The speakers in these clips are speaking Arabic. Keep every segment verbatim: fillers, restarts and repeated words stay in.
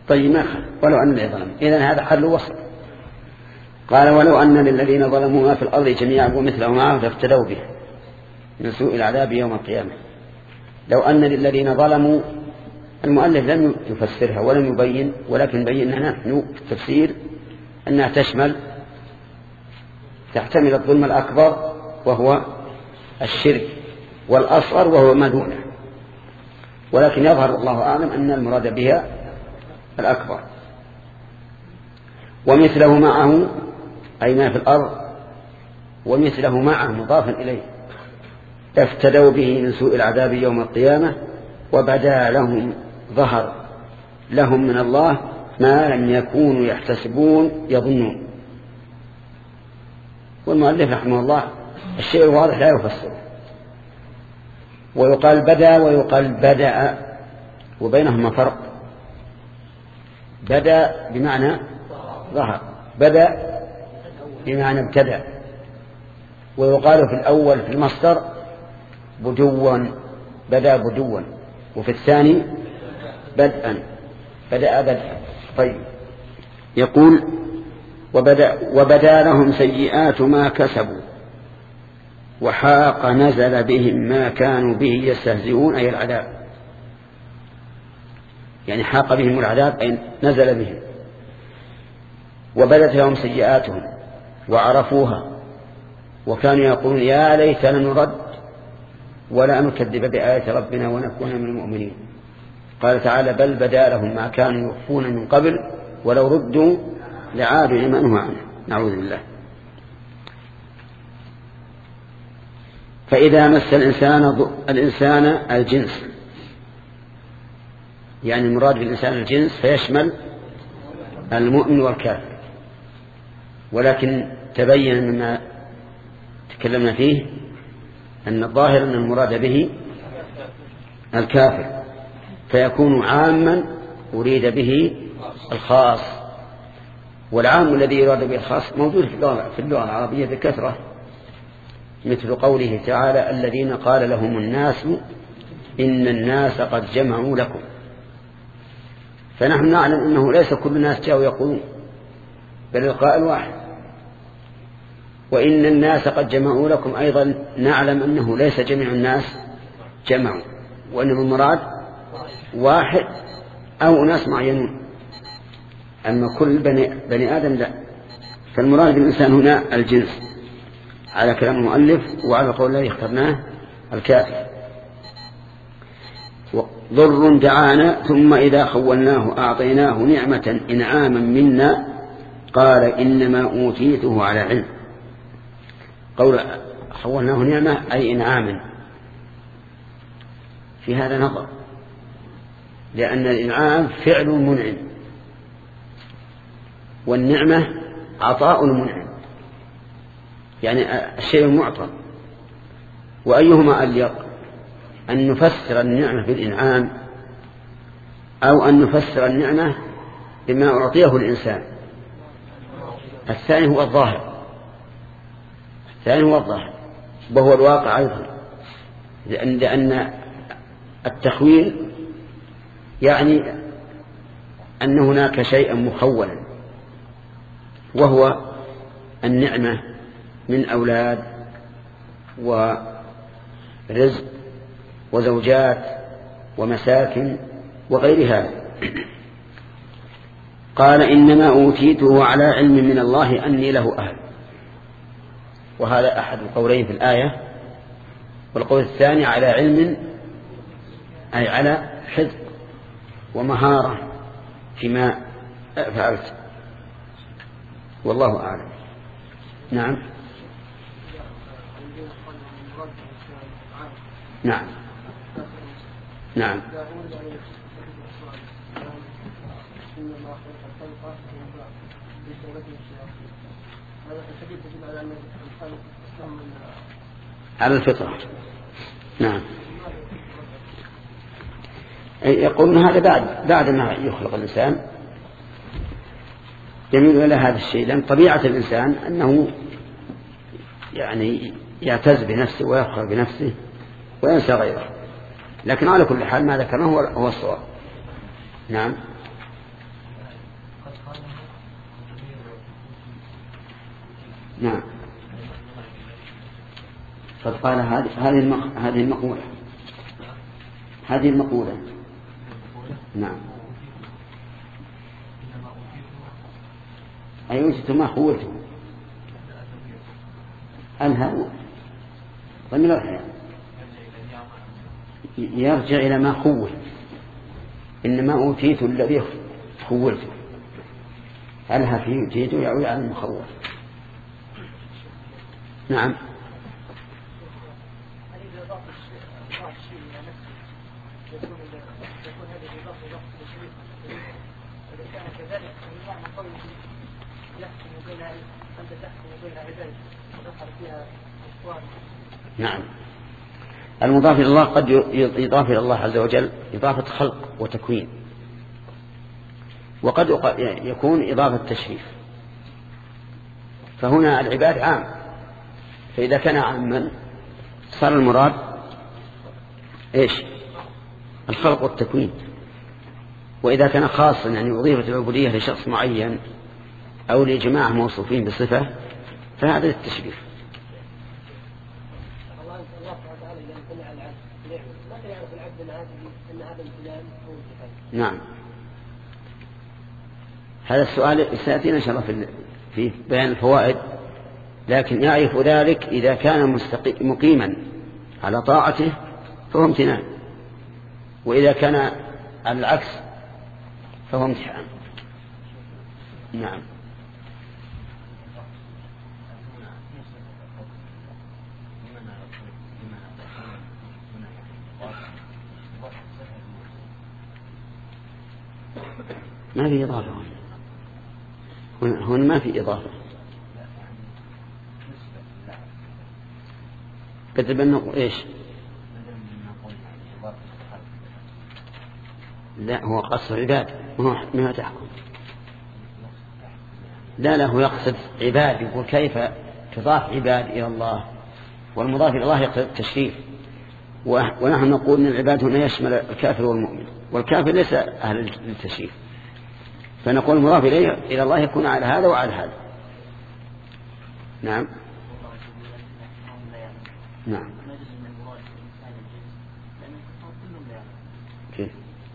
طيب ما خل ولو أن الذين ظلموا، إذن هذا حل وسط. قال ولو أن للذين ظلموا ما في الأرض جميعا ومثله معه لافتدوا به من سوء العذاب يوم القيامة. لو أن للذين ظلموا، المؤلف لم يفسرها ولم يبين، ولكن بينا نحن في التفسير أنها تشمل تحتمل الظلم الأكبر وهو الشرك، والأصغر وهو ما دونه، ولكن يظهر الله أعلم أن المراد بها الأكبر. ومثله معه أي ما في الأرض، ومثله معه مضافا إليه، افتدوا به من سوء العذاب يوم القيامة وبدا لهم ظهر لهم من الله ما لم يكونوا يحتسبون يظنون. والمؤلف رحمه الله الشيء الواضح لا يفسره، ويقال بدا ويقال بدأ، وبينهما فرق. بدأ بمعنى ظهر، بدأ بمعنى ابتدأ. ويقال في الأول في المصدر بدوا، بدأ بدوا، وفي الثاني بدءا، بدأ بدءا. طيب يقول وبدأ, وبدا لهم سيئات ما كسبوا وحاق نزل بهم ما كانوا به يستهزئون أي العذاب، يعني حاق بهم العذاب أي نزل بهم. وبدت لهم سيئاتهم وعرفوها وكانوا يقولون يا ليتنا نرد ولا نكذب بآيات ربنا ونكون من المؤمنين. قال تعالى بل بدا لهم ما كانوا يخفون من قبل ولو ردوا لعادوا لما نهوا عنه، نعوذ بالله. فإذا مس الإنسان الإنسان الجنس، يعني المراد بالإنسان الجنس فيشمل المؤمن والكافر، ولكن تبين مما تكلمنا فيه أن الظاهر أن المراد به الكافر، فيكون عاما أريد به الخاص. والعام الذي يراد به الخاص موجود في اللغة العربية بكثرة، مثل قوله تعالى الذين قال لهم الناس إن الناس قد جمعوا لكم. فنحن نعلم أنه ليس كل الناس جاءوا يقولون، بل القائل واحد. وإن الناس قد جمعوا لكم أيضا نعلم أنه ليس جميع الناس جمعوا، وإنما المراد واحد أو ناس معينون، أما كل بني, بني آدم لا. فالمراد بالإنسان هنا الجنس على كلام المؤلف، وعلى قول الذي اخترناه الكافر. ضر دعانا ثم إذا خولناه أعطيناه نعمة إنعاما منا قال إنما أوتيته على علم. قول خولناه نعمة أي إنعاما، في هذا نظر، لأن الإنعام فعل منعم والنعمة عطاء المنعم، يعني الشيء المعطى. وأيهما أليق، أن نفسر النعمة بالإنعام أو أن نفسر النعمة بما أعطيه الإنسان؟ الثاني هو الظاهر، الثاني هو الظاهر وهو الواقع أيضا، لأن, لأن التخويل يعني أن هناك شيئا مخولا، وهو النعمة من أولاد ورزق وزوجات ومساكن وغير هذا. قال إنما أوتيته على علم من الله أني له أهل، وهذا أحد القولين في الآية. والقول الثاني على علم أي على حذق ومهارة فيما فعلت، والله أعلم. نعم نعم نعم على الفطرة. نعم يقولون هذا بعد بعد ما يخلق الإنسان يميل إلى هذا الشيء، لأن طبيعة الإنسان أنه يعني يعتز بنفسه ويفخر بنفسه وينسى غيره، لكن على كل حال ما ذكرناه هو الصواب. نعم نعم. قد قال هذه هذه هذه المقولة هذه المقولة نعم. أي وجدت ما خولته أنها ضمن الحياة يرجع إلى ما خول، إنما أوتيت الذي خولته، ألها فيه أوتيت يعود على المخول. نعم. نعم. المضاف إلى الله قد يضاف إلى الله عز وجل إضافة خلق وتكوين، وقد يكون إضافة تشريف. فهنا العباد عام، فإذا كان عاما صار المراد إيش؟ الخلق والتكوين. وإذا كان خاصا يعني أضيفت العبودية لشخص معين أو لجماعة موصوفين بصفة فهذا التشريف. نعم. هذا السؤال سيأتينا إن شاء الله في بيان الفوائد، لكن يعرف ذلك إذا كان مقيما على طاعته فهو امتنان، وإذا كان على العكس فهو امتحان. نعم. ما في إضافة هنا, هنا ما في إضافة. كتب أنه إيش؟ لا هو قصر عباد ما تحكم. لا لا هو يقصد عباد، يقول كيف تضاف عباد إلى الله، والمضاف إلى الله يقصد التشريف، ونحن نقول أن العباد هنا يشمل الكافر والمؤمن، والكافر ليس أهل للتشريف، فنقول المضاف إليه إلى الله يكون على هذا وعلى هذا. نعم. نعم. كيف؟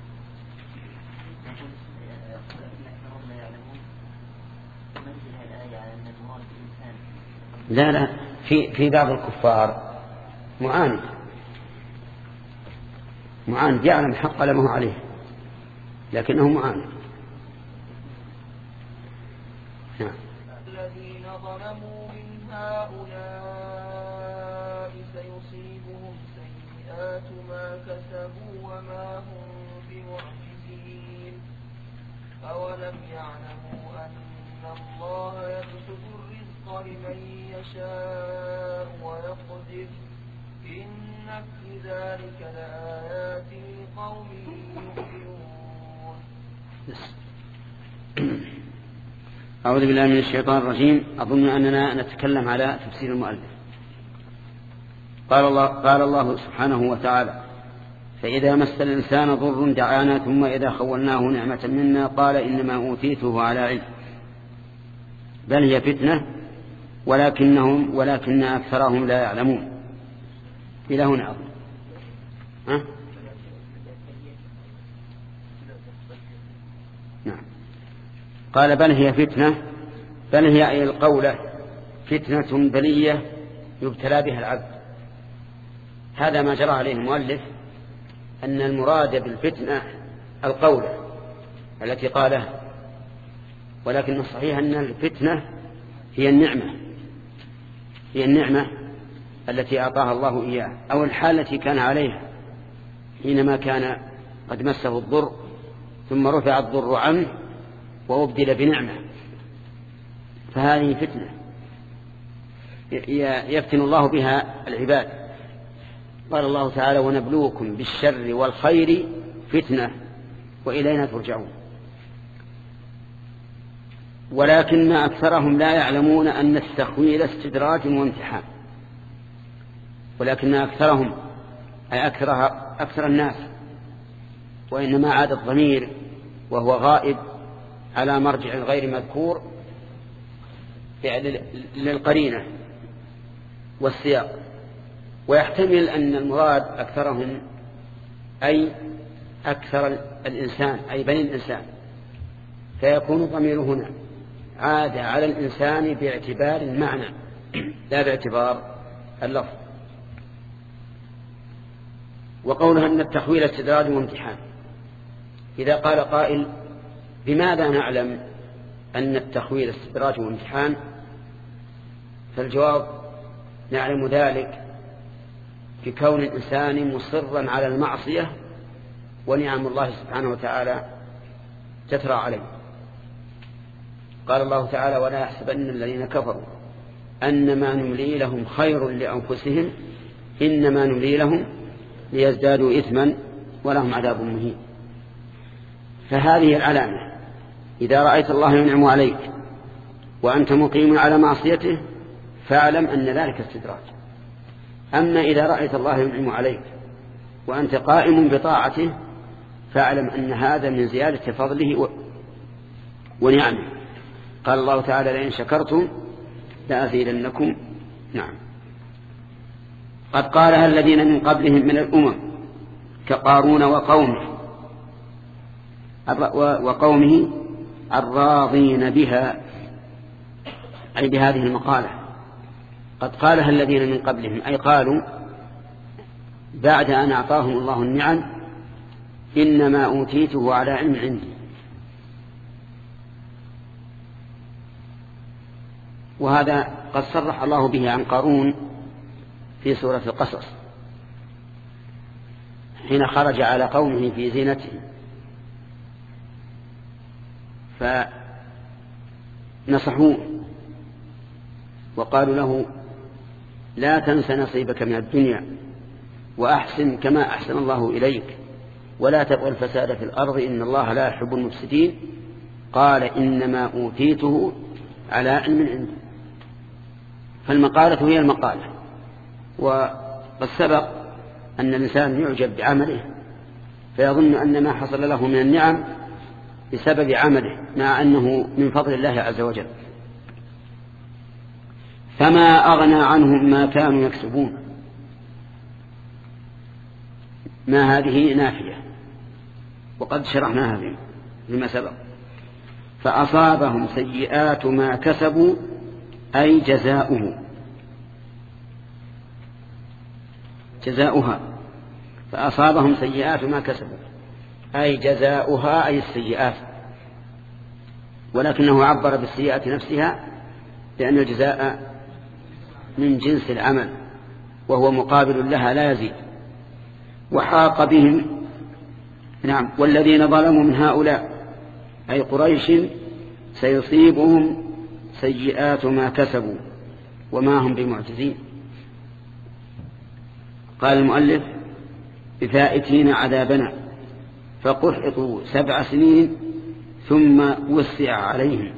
لا لا في في بعض الكفار معاند معاند يعلم حق لما هو عليه لكنه معاند. نعم. الذين ظلموا من هؤلاء سيصيبهم سيئات ما كسبوا وما هم بمعجزين أولم يعلموا أن الله يبسط الرزق لمن يشاء ويقدر إن في ذلك لآيات لقوم يؤمنون. أعوذ بالله من الشيطان الرجيم. أظن أننا نتكلم على تفسير المؤلف. قال الله, قال الله سبحانه وتعالى: فإذا مس الإنسان ضر دعانا ثم إذا خولناه نعمة منا قال إنما أوتيته على علم بل هي فتنة ولكنهم ولكن أكثرهم لا يعلمون. إلى هنا أظن ها؟ نعم. قال بل هي فتنة، بل هي أي القولة فتنة بلية يبتلى بها العبد. هذا ما جرى عليه المؤلف، أن المراد بالفتنة القولة التي قالها، ولكن الصحيح أن الفتنة هي النعمة هي النعمة التي أعطاها الله إياه، أو الحالة التي كان عليها حينما كان قد مسه الضر ثم رفع الضر عنه وأبدل بنعمة، فهذه فتنة يفتن الله بها العباد. قال الله تعالى: ونبلوكم بالشر والخير فتنة وإلينا ترجعون. ولكن أكثرهم لا يعلمون أن التخويل استدراج وامتحان. ولكن أكثرهم أي أكثر, أكثر الناس، وإنما عاد الضمير وهو غائب على مرجع غير مذكور يعني للقرينة والسياق، ويحتمل أن المراد أكثرهم أي أكثر الإنسان أي بني الإنسان، فيكون الضمير هنا عاد على الإنسان باعتبار المعنى لا باعتبار اللفظ. وقولها أن التحويل استدراج وامتحان، إذا قال قائل بماذا نعلم أن التحويل استدراج وامتحان؟ فالجواب نعلم ذلك في كون الإنسان مصرا على المعصية ونعم الله سبحانه وتعالى تترى عليه. قال الله تعالى ولا يحسبن الذين كفروا أنما نملي لهم خير لأنفسهم إنما نملي لهم ليزدادوا إثما ولهم عذاب مهين. فهذه العلامة، إذا رأيت الله ينعم عليك وأنت مقيم على معصيته فاعلم أن ذلك استدراج. أما إذا رأيت الله ينعم عليك وأنت قائم بطاعته فاعلم أن هذا من زيادة فضله ونعمه. قال الله تعالى لئن شكرتم لأزيدنكم. نعم. قد قالها الذين من قبلهم من الأمم كقارون وقومه وقومه الراضين بها أي بهذه المقالة. قد قالها الذين من قبلهم أي قالوا بعد أن أعطاهم الله النعم إنما أوتيته على علم عندي. وهذا قد صرح الله به عن قارون في سورة القصص حين خرج على قومه في زينته فنصحوه وقالوا له لا تنس نصيبك من الدنيا وأحسن كما أحسن الله إليك ولا تبغ الفساد في الأرض إن الله لا يحب المفسدين. قال إنما أوتيته على علم عندي. فالمقالة هي المقالة. وقد سبق أن الإنسان يعجب بعمله فيظن أن ما حصل له من النعم بسبب عمله مع أنه من فضل الله عز وجل. فما أغنى عنهم ما كانوا يكسبون. ما هذه نافية وقد شرحناها بما سبق. فأصابهم سيئات ما كسبوا أي جزاؤه جزاؤها. فأصابهم سيئات ما كسبوا أي جزاؤها أي السيئات، ولكنه عبر بالسيئة نفسها لأن الجزاء من جنس العمل وهو مقابل لها لا يزيد. وحاق بهم نعم والذين ظلموا من هؤلاء أي قريش سيصيبهم سيئات ما كسبوا وما هم بمعجزين. قال المؤلف بفائتين عذابنا فقحطوا سبع سنين ثم وسع عليهم.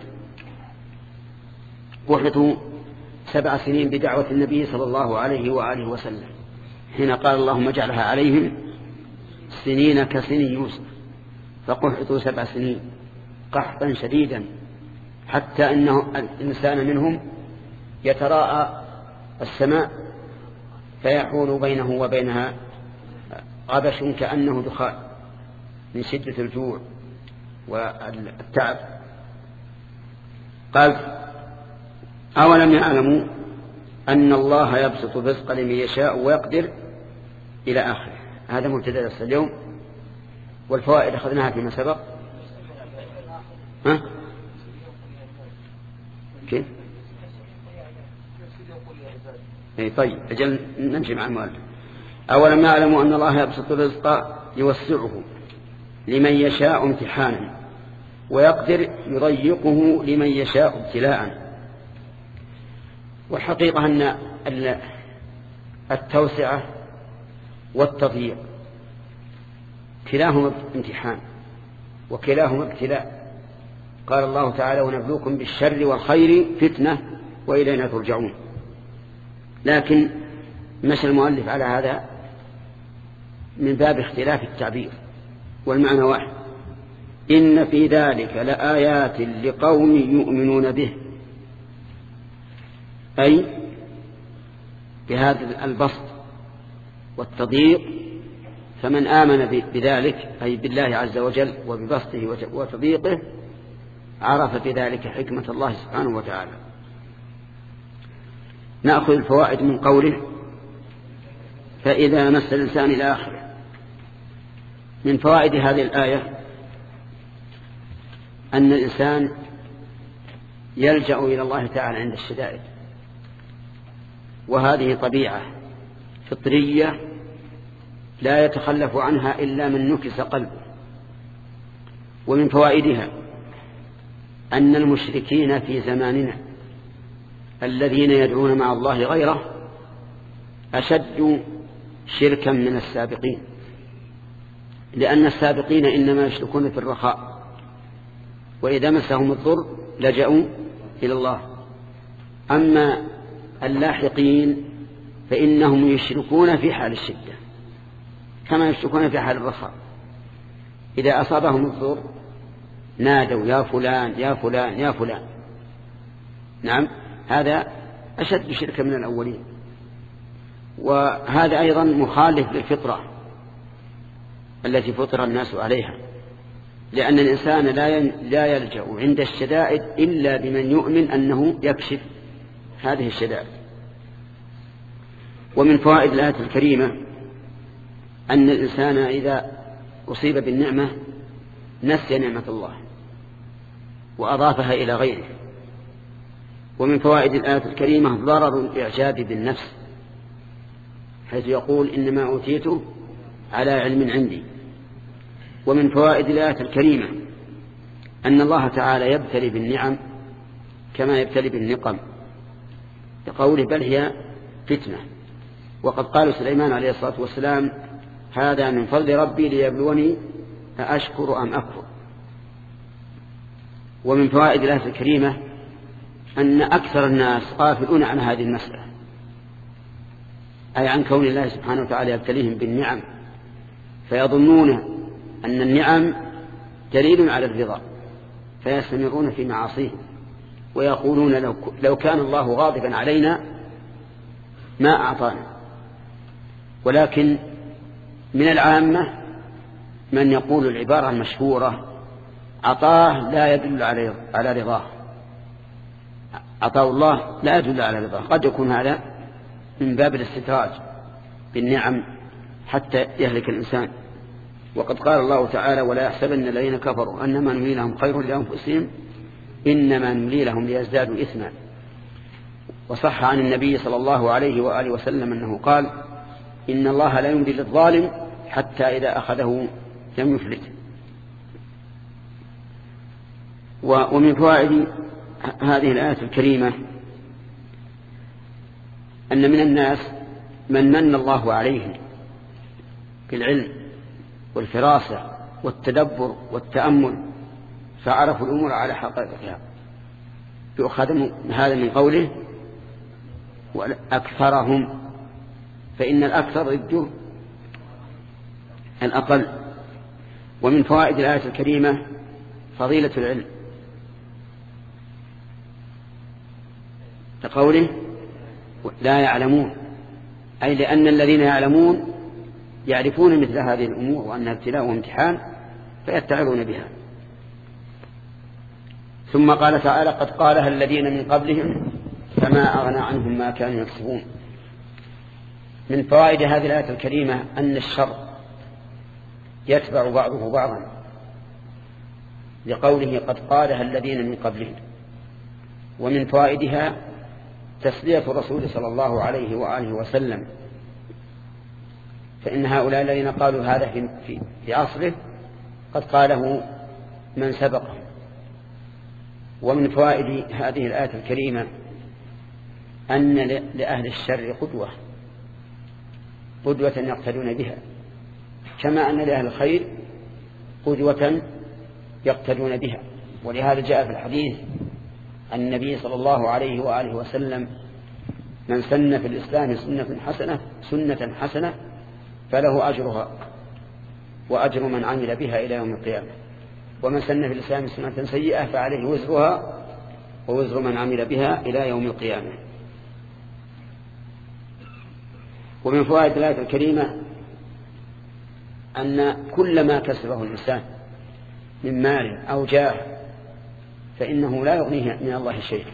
قحطوا سبع سنين بدعوة النبي صلى الله عليه وآله وسلم حين قال اللهم اجعلها عليهم سنين كسنين يوسف. فقحطوا سبع سنين قحطا شديدا حتى أنه الإنسان منهم يتراءى السماء فيحول بينه وبينها غبش كأنه دخان من شدة الجوع والتعب. قال أولم يعلموا أن الله يبسط الرزق لمن يشاء ويقدر إلى آخره. هذا مبتدأ درس اليوم والفوائد أخذناها فيما سبق. ها؟ كيف؟ اي طيب أجل نمشي مع المؤلف. أولم يعلموا أن الله يبسط الرزق يوسعه لمن يشاء امتحانا ويقدر يضيقه لمن يشاء ابتلاء. والحقيقة أن التوسعة والتضييق كلاهما امتحان وكلاهما ابتلاء. قال الله تعالى ونبلوكم بالشر والخير فتنة وإلينا ترجعون. لكن مشى المؤلف على هذا من باب اختلاف التعبير والمعنى واحد. إن في ذلك لآيات لقوم يؤمنون به أي بهذا البسط والتضييق، فمن آمن بذلك أي بالله عز وجل وببسطه وتضييقه عرف بذلك حكمة الله سبحانه وتعالى. نأخذ الفوائد من قوله فإذا مس الإنسان إلى آخره. من فوائد هذه الآية أن الإنسان يلجأ إلى الله تعالى عند الشدائد، وهذه طبيعة فطرية لا يتخلف عنها إلا من نكس قلبه. ومن فوائدها أن المشركين في زماننا الذين يدعون مع الله غيره أشد شركا من السابقين، لأن السابقين إنما يشركون في الرخاء، وإذا مسهم الضر لجأوا إلى الله. أما اللاحقين فإنهم يشركون في حال الشدة كما يشركون في حال الرخاء. إذا أصابهم الضر نادوا يا فلان يا فلان يا فلان. نعم، هذا أشد شركا من الأولين. وهذا أيضا مخالف للفطرة التي فطر الناس عليها، لأن الإنسان لا يلجأ عند الشدائد إلا بمن يؤمن أنه يكشف هذه الشدائد. ومن فوائد الآية الكريمة أن الإنسان إذا أصيب بالنعمة نسي نعمة الله وأضافها إلى غيره. ومن فوائد الآية الكريمة ضرر الإعجاب بالنفس، حيث يقول إنما أوتيته على علم عندي. ومن فوائد الآية الكريمة أن الله تعالى يبتلي بالنعم كما يبتلي بالنقم، لقوله بل هي فتنة. وقد قال سليمان عليه الصلاة والسلام هذا من فضل ربي ليبلوني أأشكر أم أكفر. ومن فوائد الآية الكريمة أن أكثر الناس غافلون عن هذه المسألة، أي عن كون الله سبحانه وتعالى يبتليهم بالنعم، فيظنون أن النعم دليل على الرضا فيستمرون في معاصيه، ويقولون لو, لو كان الله غاضبا علينا ما أعطانا. ولكن من العامة من يقول العبارة المشهورة عطاه لا يدل على رضاه، عطاء الله لا يدل على رضاه. قد يكون هذا من باب الاستدراج بالنعم حتى يهلك الإنسان. وقد قال الله تعالى ولا يحسبن الذين كفروا أنما نملي لهم خير لأنفسهم إنما نملي لهم ليزدادوا إثما. وصح عن النبي صلى الله عليه وآله وسلم أنه قال إن الله لا يملي للظالم حتى إذا أخذه لم يفلت. ومن فوائد هذه الآية الكريمة أن من الناس من من الله عليه بالعلم والفراسة والتدبر والتأمل فعرفوا الأمور على حقيقتها. يؤخذ هذا من قوله أكثرهم، فإن الأكثر ضده الأقل. ومن فوائد الآية الكريمة فضيلة العلم، كقوله لا يعلمون، أي لأن الذين يعلمون يعرفون مثل هذه الأمور وأنها ابتلاء وامتحان فيتعظون بها. ثم قال تعالى قد قالها الذين من قبلهم فما أغنى عنهم ما كانوا يكسبون. من فوائد هذه الآية الكريمة أن الشر يتبع بعضه بعضا، لقوله قد قالها الذين من قبلهم. ومن فوائدها تسلية الرسول صلى الله عليه وآله وسلم، فإن هؤلاء الذين قالوا هذا في, في, في عصره قد قاله من سبقه. ومن فوائد هذه الآية الكريمة أن لأهل الشر قدوة قدوة يقتدون بها، كما أن لأهل الخير قدوة يقتدون بها. ولهذا جاء في الحديث عن النبي صلى الله عليه وآله وسلم من سن في الإسلام سنة حسنة سنة حسنة فله أجرها وأجر من عمل بها إلى يوم القيامة، ومن سن في الإسلام سنة سيئة فعليه وزرها ووزر من عمل بها إلى يوم القيامة. ومن فوائد الآية الكريمة أن كل ما كسبه الإنسان من مال أو جاه فإنه لا يغنيه من الله شيئا،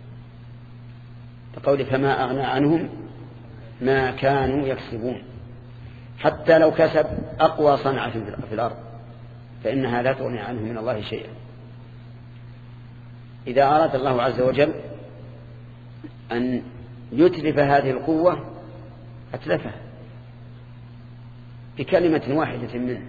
فقول فما أغنى عنهم ما كانوا يكسبون. حتى لو كسب أقوى صنعة في الأرض فإنها لا تغني عنه من الله شيئا. إذا أراد الله عز وجل أن يتلف هذه القوة أتلفها بكلمة واحدة منه،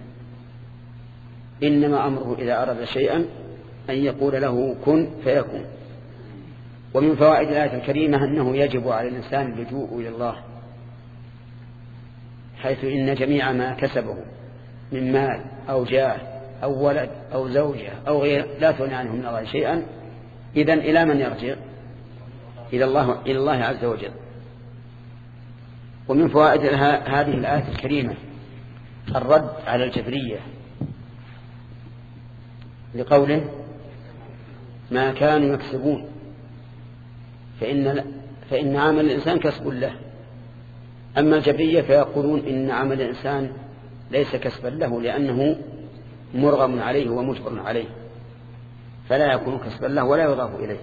إنما أمره إذا أراد شيئا أن يقول له كن فيكون. ومن فوائد الآية الكريمة أنه يجب على الإنسان اللجوء إلى الله، حيث إن جميع ما كسبه من مال أو جاه أو ولد أو زوجة أو غير لا تغني عنه من الله شيئا. إذن إلى من يرجع؟ إلى الله, إلى الله عز وجل. ومن فوائد هذه الآية الكريمة الرد على الجبرية لقوله ما كانوا يكسبون، فإن, فإن عمل الإنسان كسب له. أما الجبرية فيقولون إن عمل الإنسان ليس كسبا له لأنه مرغم عليه ومجبر عليه، فلا يكون كسبا له ولا يضاف إليه.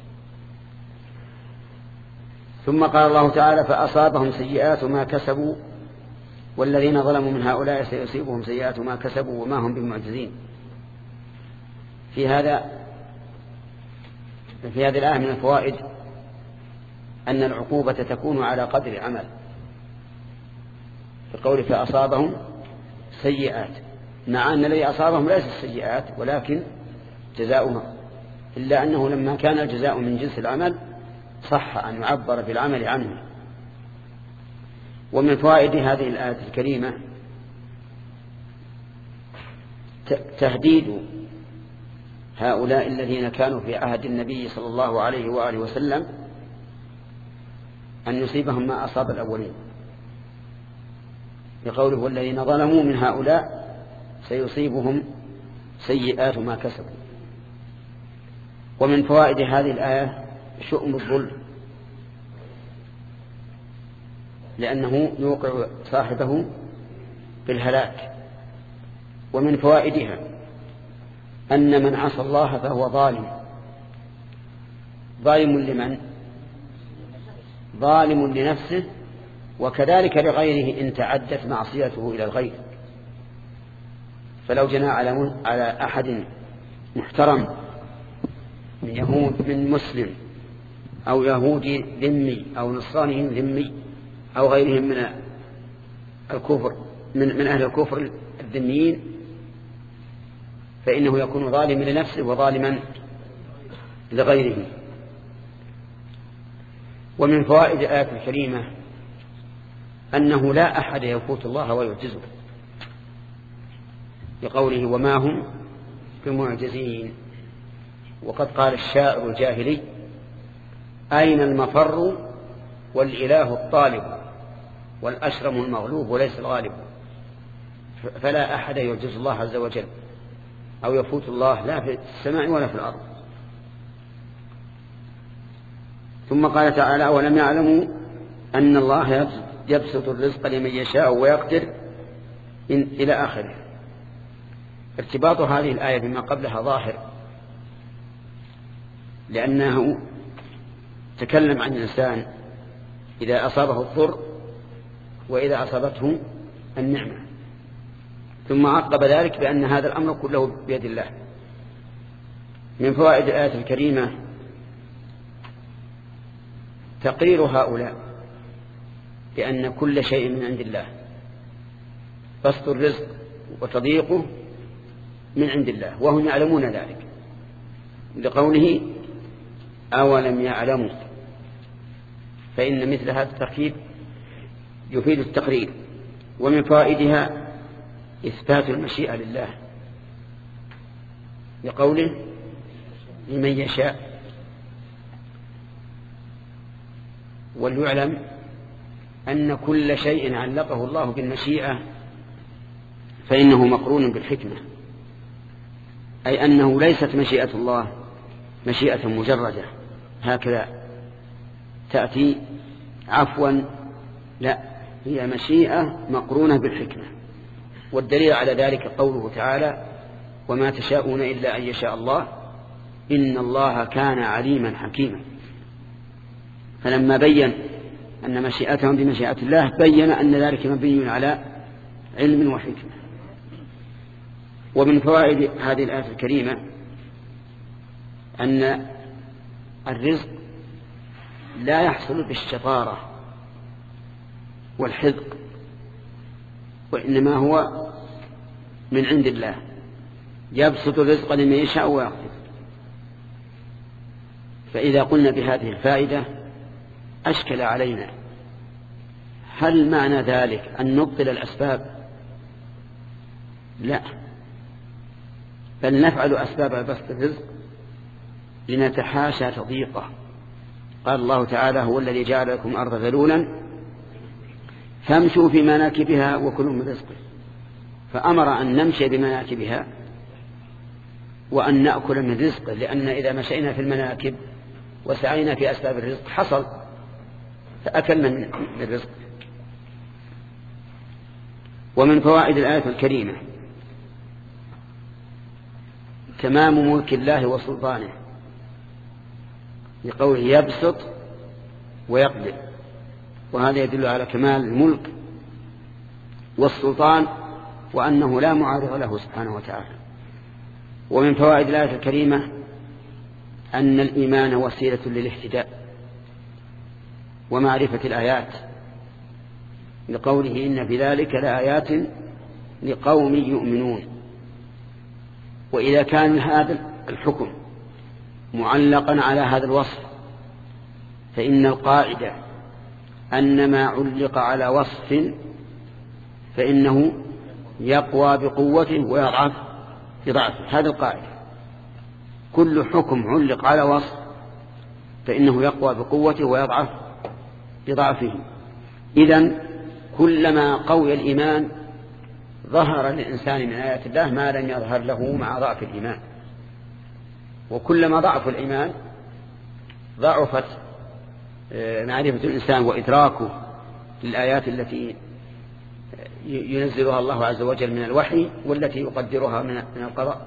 ثم قال الله تعالى فأصابهم سيئات ما كسبوا والذين ظلموا من هؤلاء سيصيبهم سيئات ما كسبوا وما هم بمعجزين. في هذا في هذه الآية من الفوائد أن العقوبة تكون على قدر عمل، في قول فأصابهم سيئات، مع أن الذي أصابهم ليس السيئات ولكن جزاؤهم، إلا أنه لما كان الجزاء من جنس العمل صح أن يعبر بالعمل عنه. ومن فوائد هذه الآية الكريمة تهديد هؤلاء الذين كانوا في عهد النبي صلى الله عليه وآله وسلم أن يصيبهم ما أصاب الأولين، بقوله والذين ظلموا من هؤلاء سيصيبهم سيئات ما كسبوا. ومن فوائد هذه الآية شؤم الظلم، لأنه يوقع صاحبه بالهلاك. ومن فوائدها أن من عصى الله فهو ظالم. ظالم لمن؟ ظالم لنفسه وكذلك لغيره إن تعدت معصيته إلى الغير. فلو جنى على على أحد محترم من يهود من مسلم أو يهودي ذمي أو نصراني ذمي أو غيرهم من الكفر من, من أهل الكفر الذميين، فإنه يكون ظالما لنفسه وظالما لغيره. ومن فوائد الآية الكريمة أنه لا أحد يفوت الله ويعجزه، بقوله وما هم بمعجزين. وقد قال الشاعر الجاهلي أين المفر والإله الطالب والأشرم المغلوب وليس الغالب. فلا أحد يعجز الله عز وجل أو يفوت الله لا في السماء ولا في الأرض. ثم قال تعالى ولم يعلموا أن الله يبسط الرزق لمن يشاء ويقدر إلى آخره. ارتباط هذه الآية بما قبلها ظاهر، لأنه تكلم عن الإنسان إذا أصابه الضر وإذا أصابته النعمة، ثم عقب ذلك بأن هذا الأمر كله بيد الله. من فوائد الآية الكريمة تقرير هؤلاء بأن كل شيء من عند الله، بسط الرزق وتضييقه من عند الله وهم يعلمون ذلك، لقوله أولم يعلموا، فإن مثل هذا التركيب يفيد التقرير. ومن فوائدها إثبات المشيئة لله، لقوله لمن يشاء. وليعلم أن كل شيء علقه الله بالمشيئة فإنه مقرون بالحكمة، أي أنه ليست مشيئة الله مشيئة مجردة هكذا تأتي عفوا، لا، هي مشيئة مقرونة بالحكمة، والدليل على ذلك قوله تعالى وما تشاءون إلا أن يشاء الله إن الله كان عليما حكيما. فلما بين أن مشيئتهم بمشيئة الله بين أن ذلك مبني على علم وحكمة. ومن فوائد هذه الآية الكريمة أن الرزق لا يحصل بالشطارة والحذق، وإنما هو من عند الله، يبسط الرزق لمن يشاء ويقدر. فإذا قلنا بهذه الفائدة أشكل علينا هل معنى ذلك أن نبطل الأسباب؟ لا، بل نفعل أسباب بسط الرزق لنتحاشى تضييقه. قال الله تعالى هو الذي جعل لكم الأرض ذلولا فامشوا في مناكبها وكلوا من رزقه، فأمر أن نمشي بمناكبها وأن نأكل من رزقه، لأن إذا مشينا في المناكب وسعينا في أسباب الرزق حصل فأكلنا من رزقه. ومن فوائد الآية الكريمة تمام ملك الله وسلطانه، لقوله يبسط ويقدر، وهذا يدل على كمال الملك والسلطان وأنه لا معارض له سبحانه وتعالى. ومن فوائد الآية الكريمة أن الإيمان وسيلة للاهتداء ومعرفة الآيات، لقوله إن في ذلك لآيات لقوم يؤمنون. وإذا كان هذا الحكم معلقا على هذا الوصف فإن القاعدة أن ما علق على وصف فإنه يقوى بقوته ويضعف بضعفه. هذا القاعدة، كل حكم علق على وصف فإنه يقوى بقوته ويضعف بضعفه. إذن كلما قوي الإيمان ظهر للإنسان من آيات الله ما لم يظهر له مع ضعف الإيمان، وكلما ضعف الإيمان ضعفت معرفة الإنسان وإدراكه للآيات التي ينزلها الله عز وجل من الوحي والتي يقدرها من القضاء.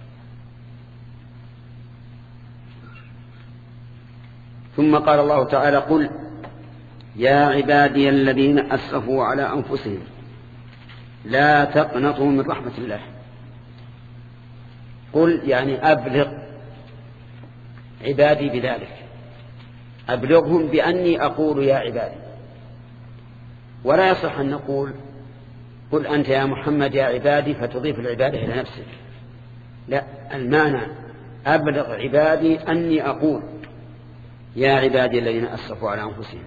ثم قال الله تعالى قل يا عبادي الذين أسرفوا على أنفسهم لا تقنطوا من رحمة الله. قل يعني أبلغ عبادي بذلك، أبلغهم بأني أقول يا عبادي، ولا يصح أن نقول قل أنت يا محمد يا عبادي فتضيف العبادة إلى نفسك، لا، المعنى أبلغ عبادي أني أقول يا عبادي الذين أسرفوا على أنفسهم.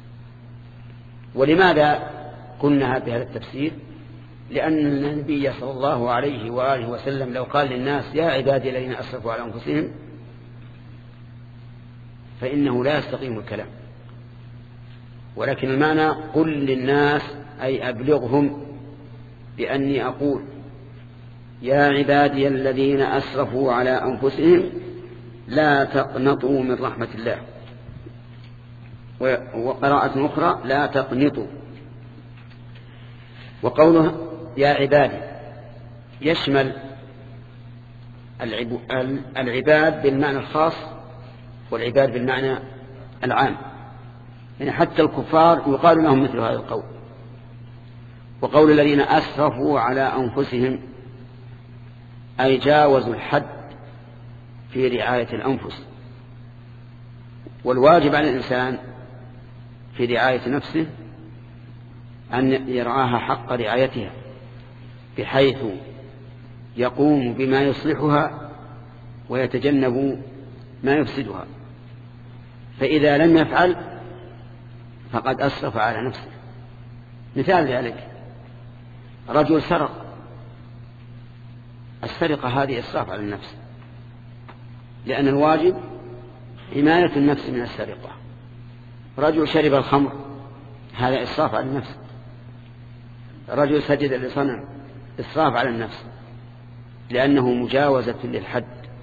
ولماذا قلنا بهذا التفسير؟ لأن النبي صلى الله عليه وآله وسلم لو قال للناس يا عبادي الذين أسرفوا على أنفسهم فإنه لا يستقيم الكلام، ولكن المعنى قل للناس أي أبلغهم بأني أقول يا عبادي الذين أسرفوا على أنفسهم لا تقنطوا من رحمة الله. وقراءة أخرى لا تقنطوا. وقوله يا عبادي يشمل العباد بالمعنى الخاص والعباد بالمعنى العام، يعني حتى الكفار يقال لهم مثل هذا القول. وقول الذين أسرفوا على أنفسهم أي جاوزوا الحد في رعاية الأنفس، والواجب على الإنسان في رعاية نفسه أن يرعاها حق رعايتها بحيث يقوم بما يصلحها ويتجنب ما يفسدها، فإذا لم يفعل فقد أسرف على نفسه. مثال ذلك رجل سرق، السرقة هذه إسراف على النفس، لأن الواجب حماية النفس من السرقة. رجل شرب الخمر هذا إسراف على النفس. رجل سجد لصنم إسراف على النفس لأنه مجاوزة للحد.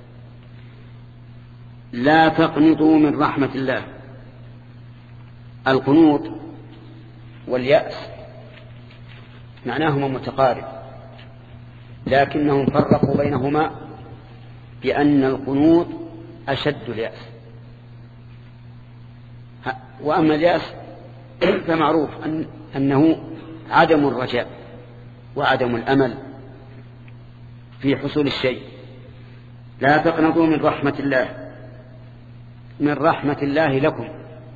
لا تقنطوا من رحمة الله. القنوط واليأس معناهما متقارب، لكنهم فرقوا بينهما بأن القنوط أشد اليأس. وأما اليأس فمعروف أن أنه عدم الرجاء وعدم الأمل في حصول الشيء. لا تقنطوا من رحمة الله، من رحمة الله لكم،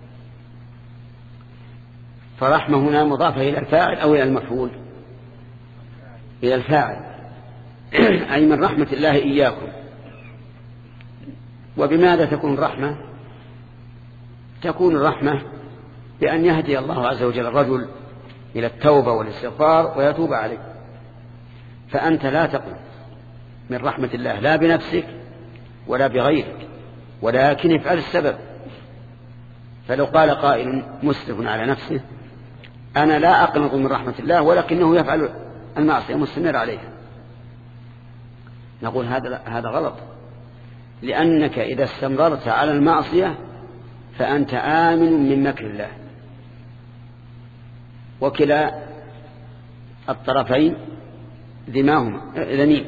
فرحمة هنا مضافة إلى الفاعل أو إلى المفعول؟ إلى الفاعل، أي من رحمة الله إياكم. وبماذا تكون الرحمة؟ تكون الرحمة بأن يهدي الله عز وجل الرجل إلى التوبة والاستغفار ويتوب عليه. فأنت لا تقنط من رحمة الله، لا بنفسك ولا بغيرك، ولكن افعل السبب. فلو قال قائل مسرف على نفسه أنا لا أقنط من رحمة الله ولكنه يفعل المعصية مستمر عليها، نقول هذا هذا غلط، لأنك إذا استمررت على المعصية فأنت آمن من مكر الله. وكلا الطرفين ذماهما ذميم،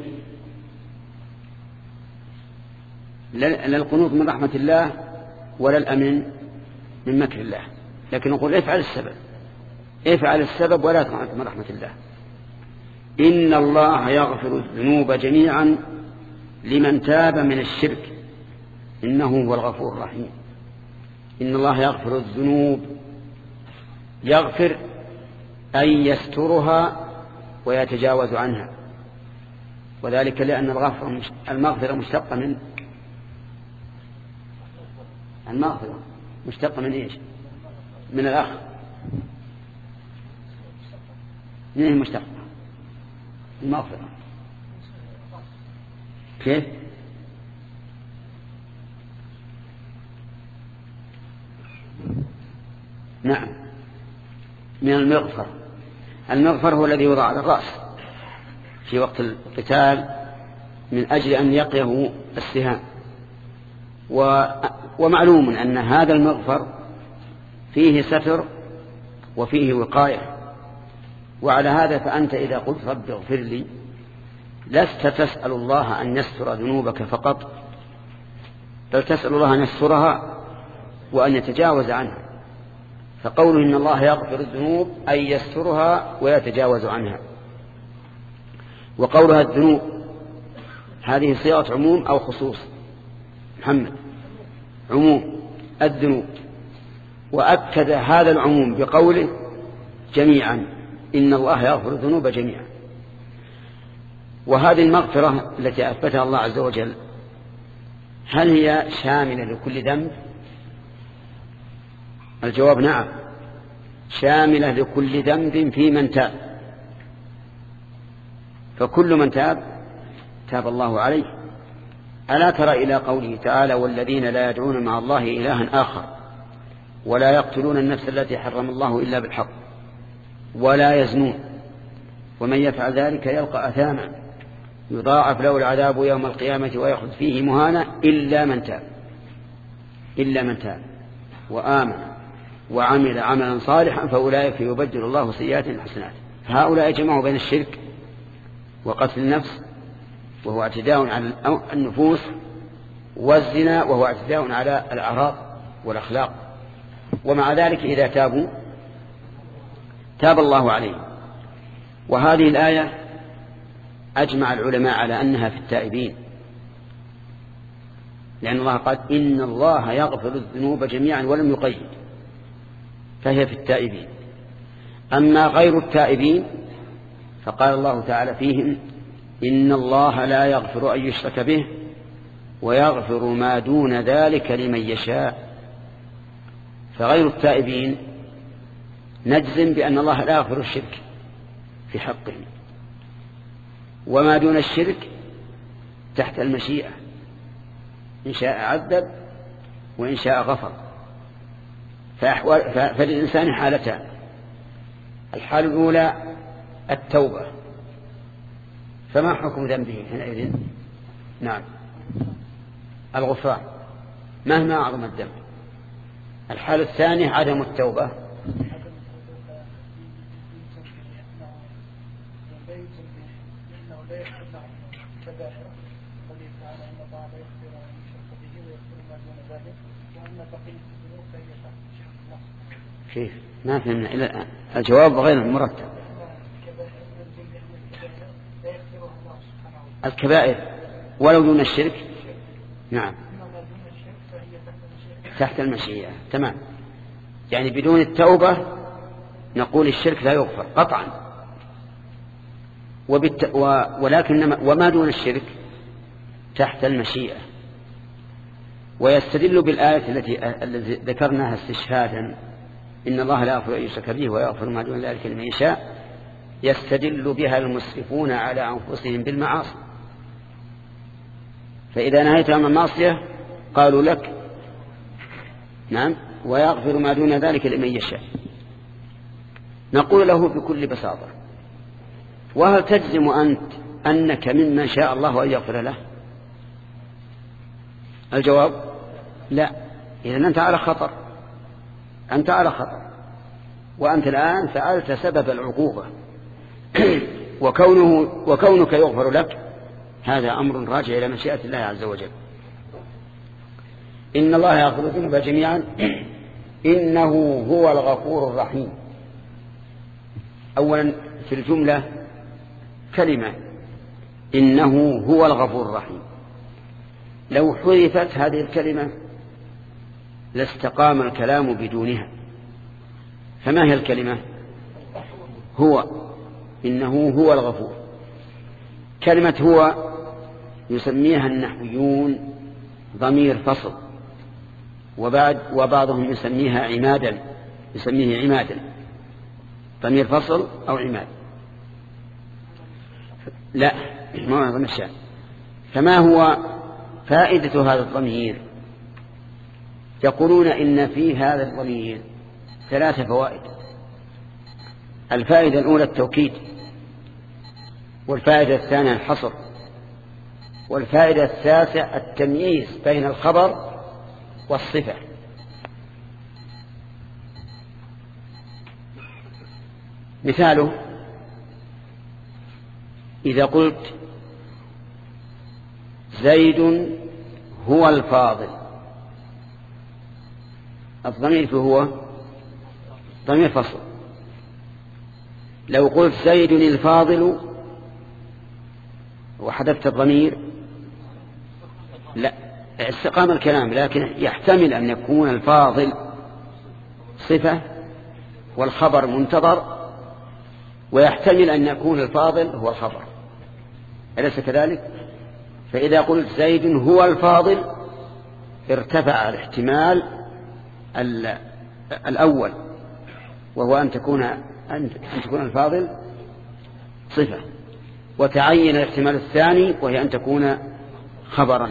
لا القنوط من رحمة الله ولا الأمن من مكر الله. لكن نقول افعل السبب، افعل السبب ولا تقنط من رحمة الله. إن الله يغفر الذنوب جميعا لمن تاب من الشرك إنه هو الغفور الرحيم. إن الله يغفر الذنوب، يغفر أي يسترها ويتجاوز عنها، وذلك لأن الغفر المغفرة مشتقة من المغفرة مشتقة من إيش؟ من الأخ. من إيه مشتقة المغفرة؟ كيف؟ نعم، من المغفر. المغفر هو الذي يوضع على الرأس في وقت القتال من أجل أن يقيه السهام. ومعلوم أن هذا المغفر فيه ستر وفيه وقاية. وعلى هذا فأنت إذا قلت رب اغفر لي لست تسأل الله أن يستر ذنوبك فقط، بل تسأل الله أن يسترها وأن يتجاوز عنها. فقوله إن الله يغفر الذنوب أي يسترها ويتجاوز عنها. وقولها الذنوب هذه صيغة عموم أو خصوص؟ محمد عموم الذنوب، وأكد هذا العموم بقوله جميعا، إن الله يغفر الذنوب جميعا. وهذه المغفرة التي أثبتها الله عز وجل هل هي شاملة لكل ذنب؟ الجواب نعم، شاملة لكل ذنب في من تاب. فكل من تاب تاب الله عليه. ألا ترى إلى قوله تعالى والذين لا يدعون مع الله إلها آخر ولا يقتلون النفس التي حرم الله إلا بالحق ولا يزنون ومن يفعل ذلك يلقى أثاما يضاعف له العذاب يوم القيامة ويخلد فيه مهانا إلا من تاب إلا من تاب وآمن وعمل عملا صالحا فأولئك يبدل الله سيئات حسنات. فهؤلاء جمعوا بين الشرك وقتل النفس وهو اعتداء على النفوس والزنا وهو اعتداء على الأعراض والأخلاق، ومع ذلك إذا تابوا تاب الله عليه. وهذه الآية أجمع العلماء على أنها في التائبين، لأن الله قال إن الله يغفر الذنوب جميعا ولم يقيد، فهي في التائبين. أما غير التائبين فقال الله تعالى فيهم إن الله لا يغفر أن يشرك به ويغفر ما دون ذلك لمن يشاء. فغير التائبين نجزم بأن الله لا يغفر الشرك في حقه، وما دون الشرك تحت المشيئة، إن شاء عذب وإن شاء غفر. فللإنسان حالتان: الحالة الأولى التوبة، فما حكم ذنبه حينئذ؟ نعم الغفران مهما أعظم الذنب. الحالة الثانية عدم التوبة، الكبائر قوله تعالى ان الله لا يغفر ان يشرك به ويغفر ما دون ذلك وان بقيه الذنوب فهي تحت. كيف؟ ما فهمنا الى الان. الجواب غير مرتب. الكبائر ولو دون الشرك. نعم تحت المشيئة. تمام. يعني بدون التوبة نقول الشرك لا يغفر قطعا، وبالت... و... ولكن وما دون الشرك تحت المشيئة. ويستدل بالآية التي التي ذكرناها استشهادا إن الله لا يغفر أن يشرك به ويغفر ما دون ذلك لمن يشاء، يستدل بها المسرفون على أنفسهم بالمعاصي. فإذا نهيت عن المعصية قالوا لك نعم ويغفر ما دون ذلك لمن يشاء. نقول له بكل بساطة وهل تجزم أنت أنك ممن شاء الله أن يغفر له؟ الجواب لا. إذن أنت على خطر، أنت على خطر، وأنت الآن فعلت سبب العقوبة وكونه وكونك يغفر لك هذا أمر راجع إلى مشيئة الله عز وجل. إن الله يغفر الذنوب جميعا إنه هو الغفور الرحيم. أولا في الجملة كلمة إنه هو الغفور الرحيم، لو حذفت هذه الكلمة لاستقام الكلام بدونها. فما هي الكلمة؟ هو، إنه هو الغفور. كلمة هو يسميها النحويون ضمير فصل، وبعد وبعضهم يسميها عمادا، يسميه عمادا، ضمير فصل أو عماد. لا ما هو الشأن. فما هو فائدة هذا الضمير؟ يقولون إن في هذا الضمير ثلاث فوائد. الفائدة الأولى التوكيد، والفائدة الثانية الحصر، والفائدة الثالثة التمييز بين الخبر والصفة. مثاله إذا قلت زيد هو الفاضل، الضمير فهو ضمير فصل. لو قلت زيد الفاضل وحذفت الضمير لا استقام الكلام، لكن يحتمل أن يكون الفاضل صفة والخبر منتظر، ويحتمل أن يكون الفاضل هو الخبر، أليس كذلك؟ فإذا قلت زيد هو الفاضل ارتفع الاحتمال الأول، وهو أن تكون أن تكون الفاضل صفة، وتعين الاحتمال الثاني وهي أن تكون خبرا.